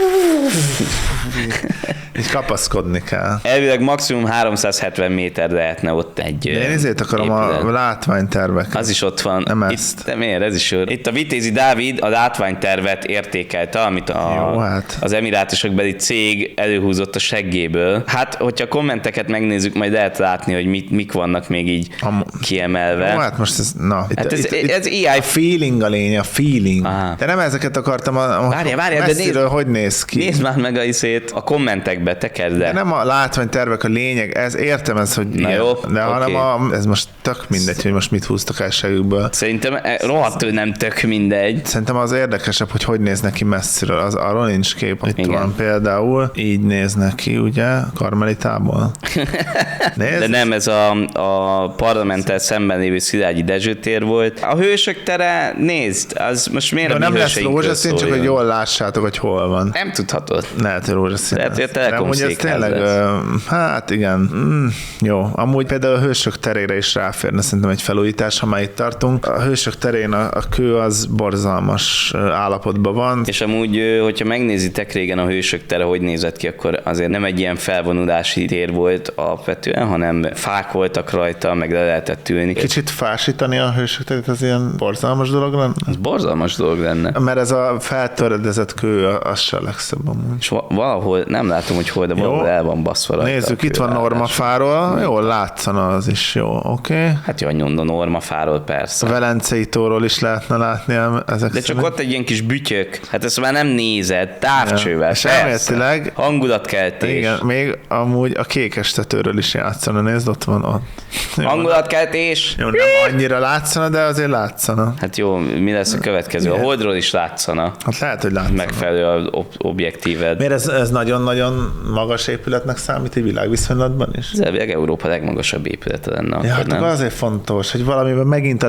Így kapaszkodni kell. Elvileg maximum 370 méter lehetne ott egy. De én ezért akarom a látványterveket. Az is ott van. Nem de miért? Ez is jó. Itt a Vitézi Dávid a látványtervet értékelte, amit az emirátusokbeli cég előhúzott a seggéből. Hát, hogyha a kommenteket megnézzük, majd lehet látni, hogy mik vannak még így kiemelve. Jó, hát most ez, ez AI. A feeling a lény, a feeling. Aha. De nem ezeket akartam, várjál, de hogy néz ki? Nézd már meg a kommentekbe, tekerd le. De nem a látványtervek a lényeg, értem ez, hogy na jó, de hanem ez most tök mindegy, hogy most mit húztak el segükből. Szerintem rohadtul nem tök mindegy. Szerintem az érdekesebb, hogy néz neki messziről, arról nincs kép. Itt igen. Van például, így néz neki, ugye, Karmelitából. De nem, ez a parlamenttel szemben lévő Szilágyi Dezső tér volt. A Hősök tere, nézd, az most miért nem lesz rózsaszín, csak hogy jól lássátok, hogy hol van. Nem tudhatod. Lehet, hogy rózsaszín. Lehet, hogy a Telekom székház lesz. Hát igen. Jó. Amúgy például a Hősök terére is ráférne szerintem egy felújítás, ha már itt tartunk. A Hősök terén a kő az borzalmas állapotban van. És amúgy, hogyha megnézitek régen a Hősök tere, hogy nézett ki, akkor azért nem egy ilyen felvonulási tér volt alapvetően, hanem fák voltak rajta, meg le lehetett ülni. Kicsit fásítani a Hősök terét, az ilyen borzalmas dolog lenne? Ez borzalmas dolog lenne. Mert ez a feltöredezett kő, az se legszebb amúgy. És valahol, nem látom, hogy hol, de valahol el van baszva rajta. Nézzük, itt van Normafáról. Jól látszana az is, jó, oké. Hát jó, a Normafáról persze. A Velencei tóról is lehetne látni ezek De csak ott egy ilyen kis bütyök, hát ezt már nem nézed, távcsővel, és elméletileg hangulatkeltés. Igen, még amúgy a Kékes tetőről is játszana, nézd, ott van ott. Hangulatkeltés. Jó, nem annyira látszana, de azért látszana. Hát jó, mi lesz a következő? A Holdról is látszana. Hát lehet, hogy látszana. Megfelelő objektíved. Miért ez nagyon-nagyon magas épületnek számít egy világviszonylatban is? Ez elvileg Európa legmagasabb épülete lenne. Ja, hát nem? azért fontos, hogy valamiben megint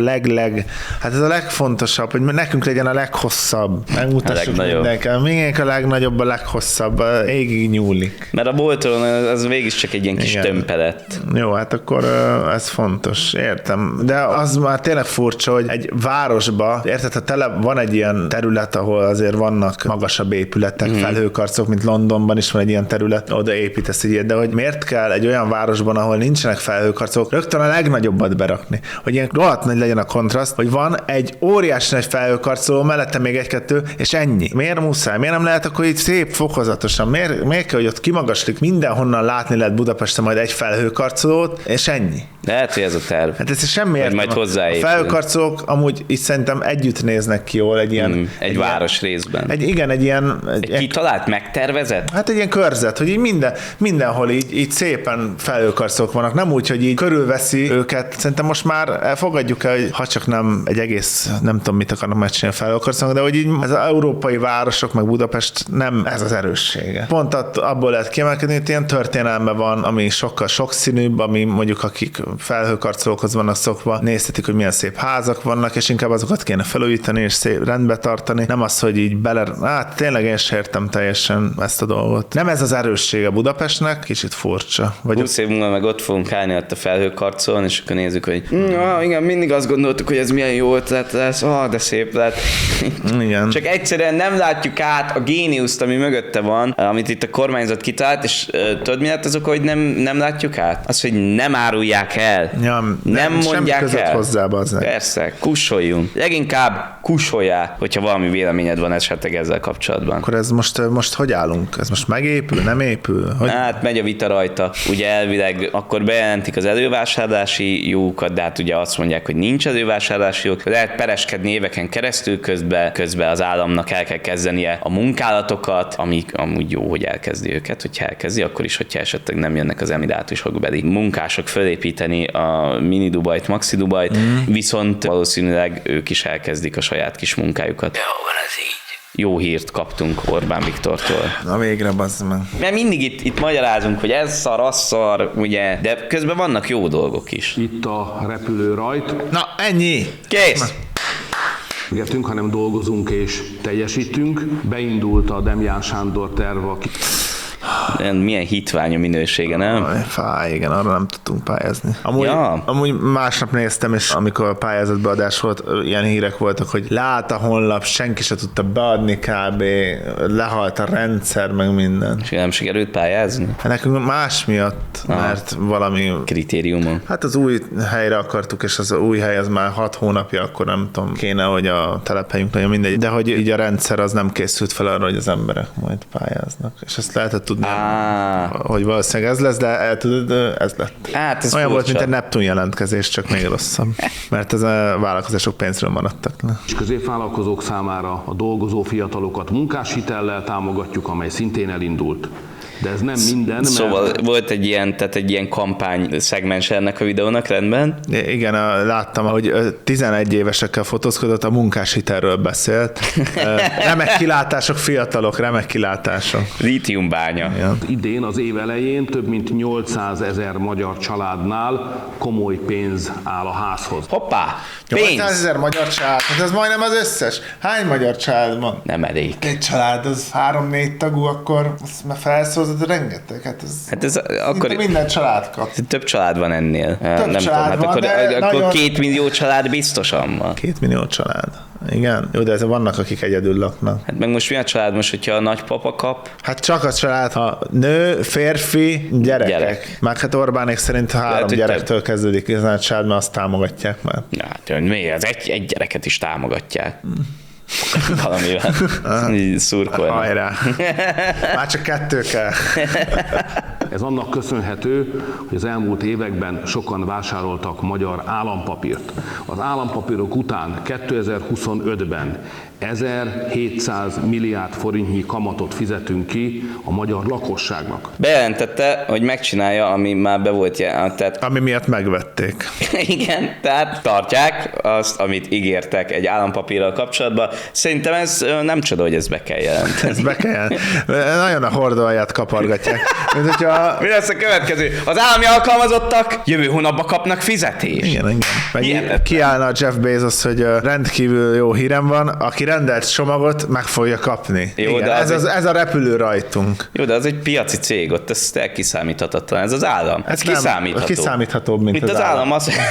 hát ez a legfontosabb, hogy nekünk legyen a leghosszabb. Megmutassuk mindenkinek. Mindenki a legnagyobb, a leghosszabb, égig nyúlik. Mert a Bolton az végig csak egy ilyen kis tömpelet. Jó, hát akkor ez fontos, értem. De az már tényleg furcsa, hogy egy városba, érted, ha van egy ilyen terület, ahol azért vannak magasabb épületek, felhőkarcok, mint Londonban is van egy ilyen terület, oda építesz egy ilyet, de hogy miért kell egy olyan városban, ahol nincsenek felhőkarcok, rögtön a legnagyobbat berakni, hogy ilyen rohadt nagy legyen a kontraszt, hogy van egy óriási nagy felhőkarcoló, mellette még egy-kettő, és ennyi. Miért muszáj? Miért nem lehet akkor így szép fokozatosan? Miért kell, hogy ott kimagaslik, mindenhonnan látni lehet Budapesten majd egy felhőkarcolót, és ennyi? Lehet, hogy ez a terv. Hát ez semmi értem. Majd hozzáépül. A felhőkarcolók amúgy is szerintem együtt néznek ki jól egy ilyen... egy város részben. Egy ilyen... Kitalált, megtervezett? Hát egy ilyen körzet, hogy így mindenhol így szépen felhőkarcolók vannak. Nem úgy, hogy így körülveszi őket. Szerintem most már fogadjuk el, hogy ha csak nem egy egész, nem tudom mit akarnak megcsinálni felhőkarcolók, de hogy így ez az európai városok, meg Budapest nem ez az erőssége. Pont abból lehet kiemelkedni, hogy ilyen történelme van, ami sokkal sokszínűbb, ami mondjuk akik felhőkarcolókhoz vannak szokva, nézhetik, hogy milyen szép házak vannak, és inkább azokat kéne felújítani és szép rendbe tartani. Nem az, hogy így hát tényleg én sem értem teljesen ezt a dolgot. Nem ez az erőssége Budapestnek, kicsit furcsa. 20 év múlva meg ott fogunk állni ott a felhőkarcolón, és akkor nézzük, hogy igen, mindig azt gondoltuk, hogy ez milyen jó ötlet lesz, de szép lett. Igen. Csak egyszerűen nem látjuk át a géniuszt, ami mögötte van, amit itt a kormányzat kitalált, és tudod mi lett azok, hogy nem látjuk át? Az, hogy nem árulják el. Ja, nem mondják el. Hozzá, persze, kussoljunk. Leginkább kussoljál, hogyha valami véleményed van esetleg ezzel kapcsolatban. Akkor ez most hogy állunk? Ez most megépül, nem épül? Hát megy a vita rajta. Ugye elvileg akkor bejelentik az elővásárlási jogokat, de hát ugye azt mondják, hogy nincs elővásárlási jog. Lehet pereskedni éveken keresztül, közben az államnak el kell kezdenie a munkálatokat, amik amúgy jó, hogy elkezdi őket, hogyha elkezdi, akkor is, hogyha esetleg nem jönnek az emirátusokbeli munkások fölépíteni a mini Dubajt, maxi Dubajt, viszont valószínűleg ők is elkezdik a saját kis munkájukat. Jó van ez így. Jó hírt kaptunk Orbán Viktortól. Na végre, bazd meg. Mert mindig itt magyarázunk, hogy ez szar, az szar, ugye, de közben vannak jó dolgok is. Itt a repülő rajt. Na, ennyi! Kész! Hanem dolgozunk és teljesítünk. Beindult a Demján Sándor terv, Milyen hitvány a minősége, nem? Fáj, igen, arra nem tudtunk pályázni. Amúgy másnap néztem, és amikor a pályázatbeadás volt, ilyen hírek voltak, hogy leállt a honlap, senki se tudta beadni kb. Lehalt a rendszer, meg minden. És nem sikerült pályázni? Hát nekünk más miatt, mert valami... Kritériumon. Hát az új helyre akartuk, és az új hely az már 6 hónapja, akkor nem tudom, kéne, hogy a telephelyünk nagyon mindegy. De hogy így a rendszer az nem készült fel arra, hogy az emberek majd pályáznak. És ezt lehetett tudni, hogy valószínűleg ez lesz, de tudod, ez lett. Hát ez olyan furcsa. volt, mint egy Neptun jelentkezés, csak még rosszabb. Mert ez a vállalkozások pénzről maradtak le. És középvállalkozók számára a dolgozó fiatalokat munkáshitellel támogatjuk, amely szintén elindult. De ez nem minden, mert... Szóval volt egy ilyen kampány szegmens ennek a videónak, rendben? Igen, láttam, hogy 11 évesekkel fotózkodott, a munkáshitelről beszélt. Remek kilátások, fiatalok, remek kilátások. Lítiumbánya. Ja. Idén az év elején több mint 800 000 magyar családnál komoly pénz áll a házhoz. Hoppá! Pénz! 800 000 magyar család, hát ez majdnem az összes. Hány magyar család van? Nem elég. Egy család, az 3-4 tagú, akkor azt már felszózod rengeteg. Hát ez akkor minden család kap. Több család van ennél. Több nem család tudom, hát van, akkor nagyon... 2 millió család biztosan van. 2 millió család. Igen, jó, de ezek vannak, akik egyedül laknak. Hát meg most mi a család most, hogyha a nagypapa kap? Hát csak a család, ha nő, férfi, gyerek. Meg hát Orbánék szerint 3 gyerektől kezdődik ez a család, mert azt támogatják már. Hát mi? Az egy gyereket is támogatják. Valamivel. Szurkolnak. Hajrá. Már csak 2 kell. Ez annak köszönhető, hogy az elmúlt években sokan vásároltak magyar állampapírt. Az állampapírok után 2025-ben 1700 milliárd forintnyi kamatot fizetünk ki a magyar lakosságnak. Bejelentette, hogy megcsinálja, ami már be volt jelentett. Ami miatt megvették. Igen, tehát tartják azt, amit ígértek egy állampapírral kapcsolatban. Szerintem ez nem csoda, hogy ez be kell jelenteni. Ez be kell. Nagyon a hordóalját kapargatják. Mint hogyha... Mi lesz a következő? Az állami alkalmazottak jövő hónapban kapnak fizetést. Igen. Meg kiállna a Jeff Bezos, hogy rendkívül jó hírem van, aki rendelt csomagot, meg fogja kapni. Jó, igen, de ez a repülő rajtunk. Jó, de az egy piaci cég, ott ez kiszámíthatatlan. Ez az állam. Ez kiszámítható. Kiszámíthatóbb, mint az állam.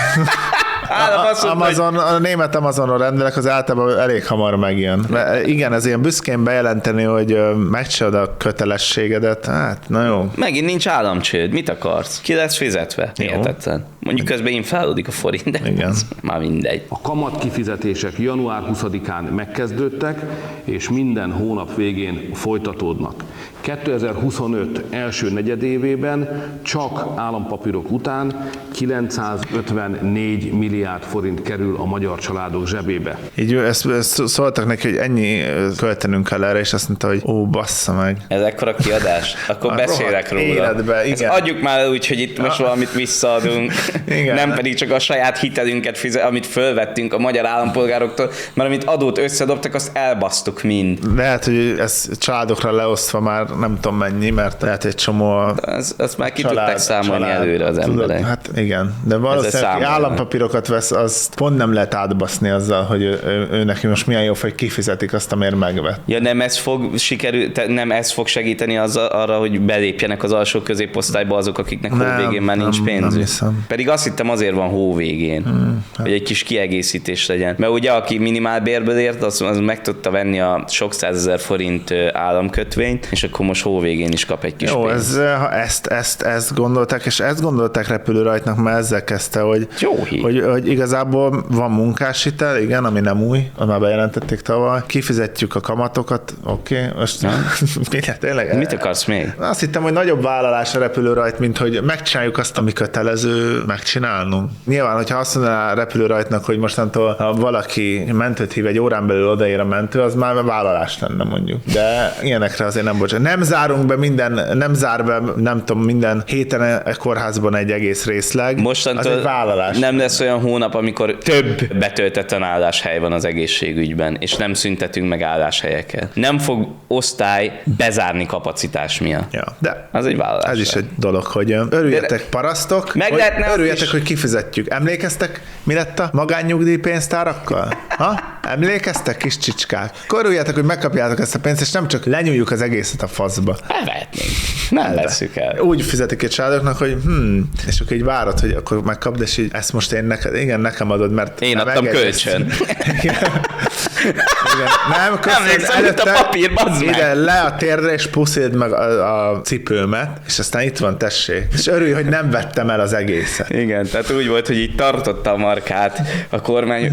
A német Amazonon rendelek, az általában elég hamar megjön. Igen, ez ilyen büszkén bejelenteni, hogy megcsinálod a kötelességedet, hát na jó. Megint nincs államcsőd, mit akarsz? Ki lesz fizetve? Hihetetlen. Mondjuk közben inflálódik a forint, de igen. Már mindegy. A kamat kifizetések január 20-án megkezdődtek, és minden hónap végén folytatódnak. 2025 első negyedévében csak állampapírok után 954 milliárd forint kerül a magyar családok zsebébe. Így ezt szóltak neki, hogy ennyi költenünk kell erre, és azt mondta, hogy ó, bassza meg. Ez ekkora kiadás? Akkor beszélek róla. Életbe, igen. Ezt adjuk már úgy, hogy itt most valamit visszaadunk. Igen. Nem pedig csak a saját hitelünket amit fölvettünk a magyar állampolgároktól, mert amit adót összedobtak, azt elbasztuk mind. Lehet, hogy ez családokra leosztva már nem tudom mennyi, mert lehet egy csomó azt már ki tudták számolni előre az emberek. Tudod, hát igen, de valószínűleg állampapírokat vesz, azt pont nem lehet átbaszni azzal, hogy ő neki most milyen jó, hogy kifizetik azt, amiért megvett. Ja, nem ez fog segíteni arra, hogy belépjenek az alsó középosztályba azok, akiknek hóvégén már nincs pénzük. Pedig azt hittem azért van hóvégén, hogy egy kis kiegészítés legyen. Mert ugye aki minimálbérből ért, az meg tudta venni a sok 100 000 forint államkötvényt, és akkor most hóvégén is kap egy kis pénzt. Ha ezt gondolták, és ezt gondolták repülőrajtnak, mert ezzel kezdte, hogy igazából van munkáshitel, igen, ami nem új, már bejelentették tavaly, kifizetjük a kamatokat, oké, most tényleg? Mit akarsz még? Azt hittem, hogy nagyobb vállalás a repülőrajt, mint hogy megcsináljuk azt, ami kötelező megcsinálnunk. Nyilván, hogyha azt mondaná a repülőrajtnak, hogy mostantól, ha valaki mentőt hív, egy órán belül odaér a mentő, az már vállalás lenne mondjuk. De ilyenekre azért nem bocsánat. Nem zár be, nem tudom, minden héten a kórházban egy egész részleg. Mostantól az egy vállalás. Nem lesz olyan hónap, amikor több betöltetlen álláshely van az egészségügyben, és nem szüntetünk meg álláshelyeket. Nem fog osztály bezárni kapacitás miatt. Ja, de az egy vállalás. Ez is egy dolog, hogy örüljetek parasztok, örüljetek, hogy kifizetjük. Emlékeztek, mi lett a magánnyugdíjpénztárakkal? Emlékeztek, kis csicskák? Akkor örüljetek, hogy megkapjátok ezt a pénzt, és nem csak lenyúljuk az egészet a faszba. Elvehetnénk. Nem veszük el. Úgy fizetik egy családoknak, hogy és akkor így várod, hogy akkor megkapd, és így ezt most én nekem adod, mert... Én adtam kölcsön. Igen. Nem, emlékszem, itt a papír, bazd meg. Ide le a térdre, és puszild meg a cipőmet, és aztán itt van, tessék. És örülj, hogy nem vettem el az egészet. Igen, tehát úgy volt, hogy így tartotta a markát a kormány,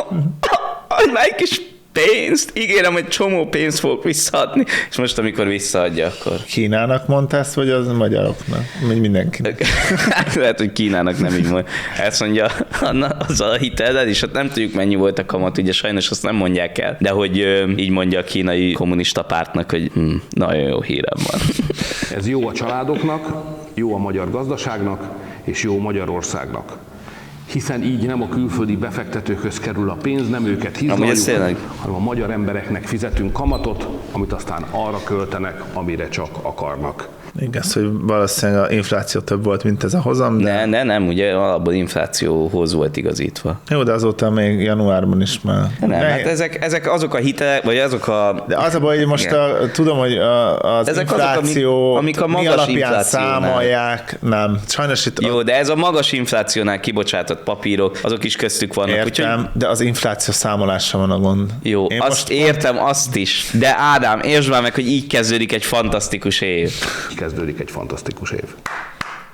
adj már egy kis pénzt, ígérem, hogy csomó pénzt fogok visszaadni, és most, amikor visszaadja, akkor... Kínának mondta ezt, vagy az magyaroknak? Vagy mindenkinek? Lehet, hogy Kínának nem így mond. Ezt mondja az a hitellel, és hát nem tudjuk, mennyi volt a kamat, ugye sajnos azt nem mondják el, de hogy így mondja a kínai kommunista pártnak, hogy nagyon jó hírem van. Ez jó a családoknak, jó a magyar gazdaságnak, és jó Magyarországnak. Hiszen így nem a külföldi befektetőkhöz kerül a pénz, nem őket hizlaljuk, hanem a magyar embereknek fizetünk kamatot, amit aztán arra költenek, amire csak akarnak. Igaz, hogy valószínűleg az infláció több volt, mint ez a hozam. De... Nem, ugye alapból inflációhoz volt igazítva. Jó, de azóta még januárban is már. Hát ezek azok a hitelek, vagy azok a... De az a baj, hogy most tudom, hogy az ezek infláció, amik a magas mi alapján számolják, nem. Sajnos itt... Jó, de ez a magas inflációnál kibocsátott papírok, azok is köztük vannak. Értem, úgyhogy... de az infláció számolása van a gond. Jó, értem azt is. De Ádám, értsd már meg, hogy így kezdődik egy fantasztikus év. Kezdődik egy fantasztikus év.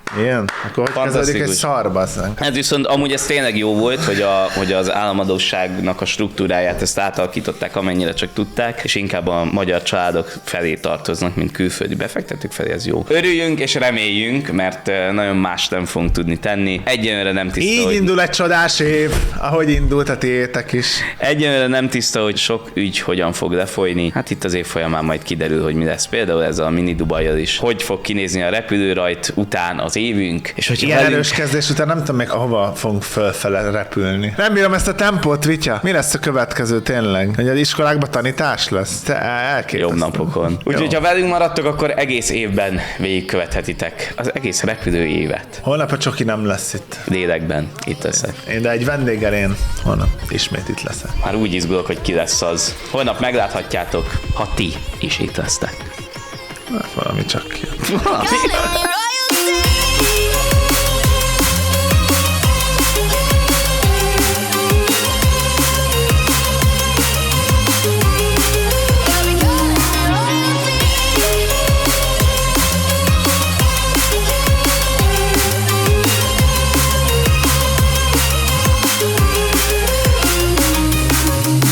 Ilyen? Akkor hogy kezdődik egy szarba? Hát viszont amúgy ez tényleg jó volt, hogy az államadósságnak a struktúráját ezt átalakították, amennyire csak tudták, és inkább a magyar családok felé tartoznak, mint külföldi befektetők felé, ez jó. Örüljünk és reméljünk, mert nagyon más nem fogunk tudni tenni. Egyenlőre nem tiszta, így indul egy csodás év, ahogy indult a tiétek is. Egyenlőre nem tiszta, hogy sok ügy hogyan fog lefolyni. Hát itt az év folyamán majd kiderül, hogy mi lesz. Például ez a mini Dubajjal is. Hogy fog kinézni a repülőrajt után az évünk. És hogy ilyen erős kezdés után nem tudom még ahova fogunk fölfele repülni. Nem bírom ezt a tempót, Vitya. Mi lesz a következő tényleg? Hogy az iskolákban tanítás lesz? Te elképesztő. Jobb napokon. Úgyhogy ha velünk maradtok, akkor egész évben végigkövethetitek az egész repülő évet. Holnap a Csoki nem lesz itt. Lélekben itt leszek. De egy vendéggel én holnap ismét itt leszek. Már úgy izgulok, hogy ki lesz az. Holnap megláthatjátok, ha ti is itt lesztek. Valami csak ki. Valami.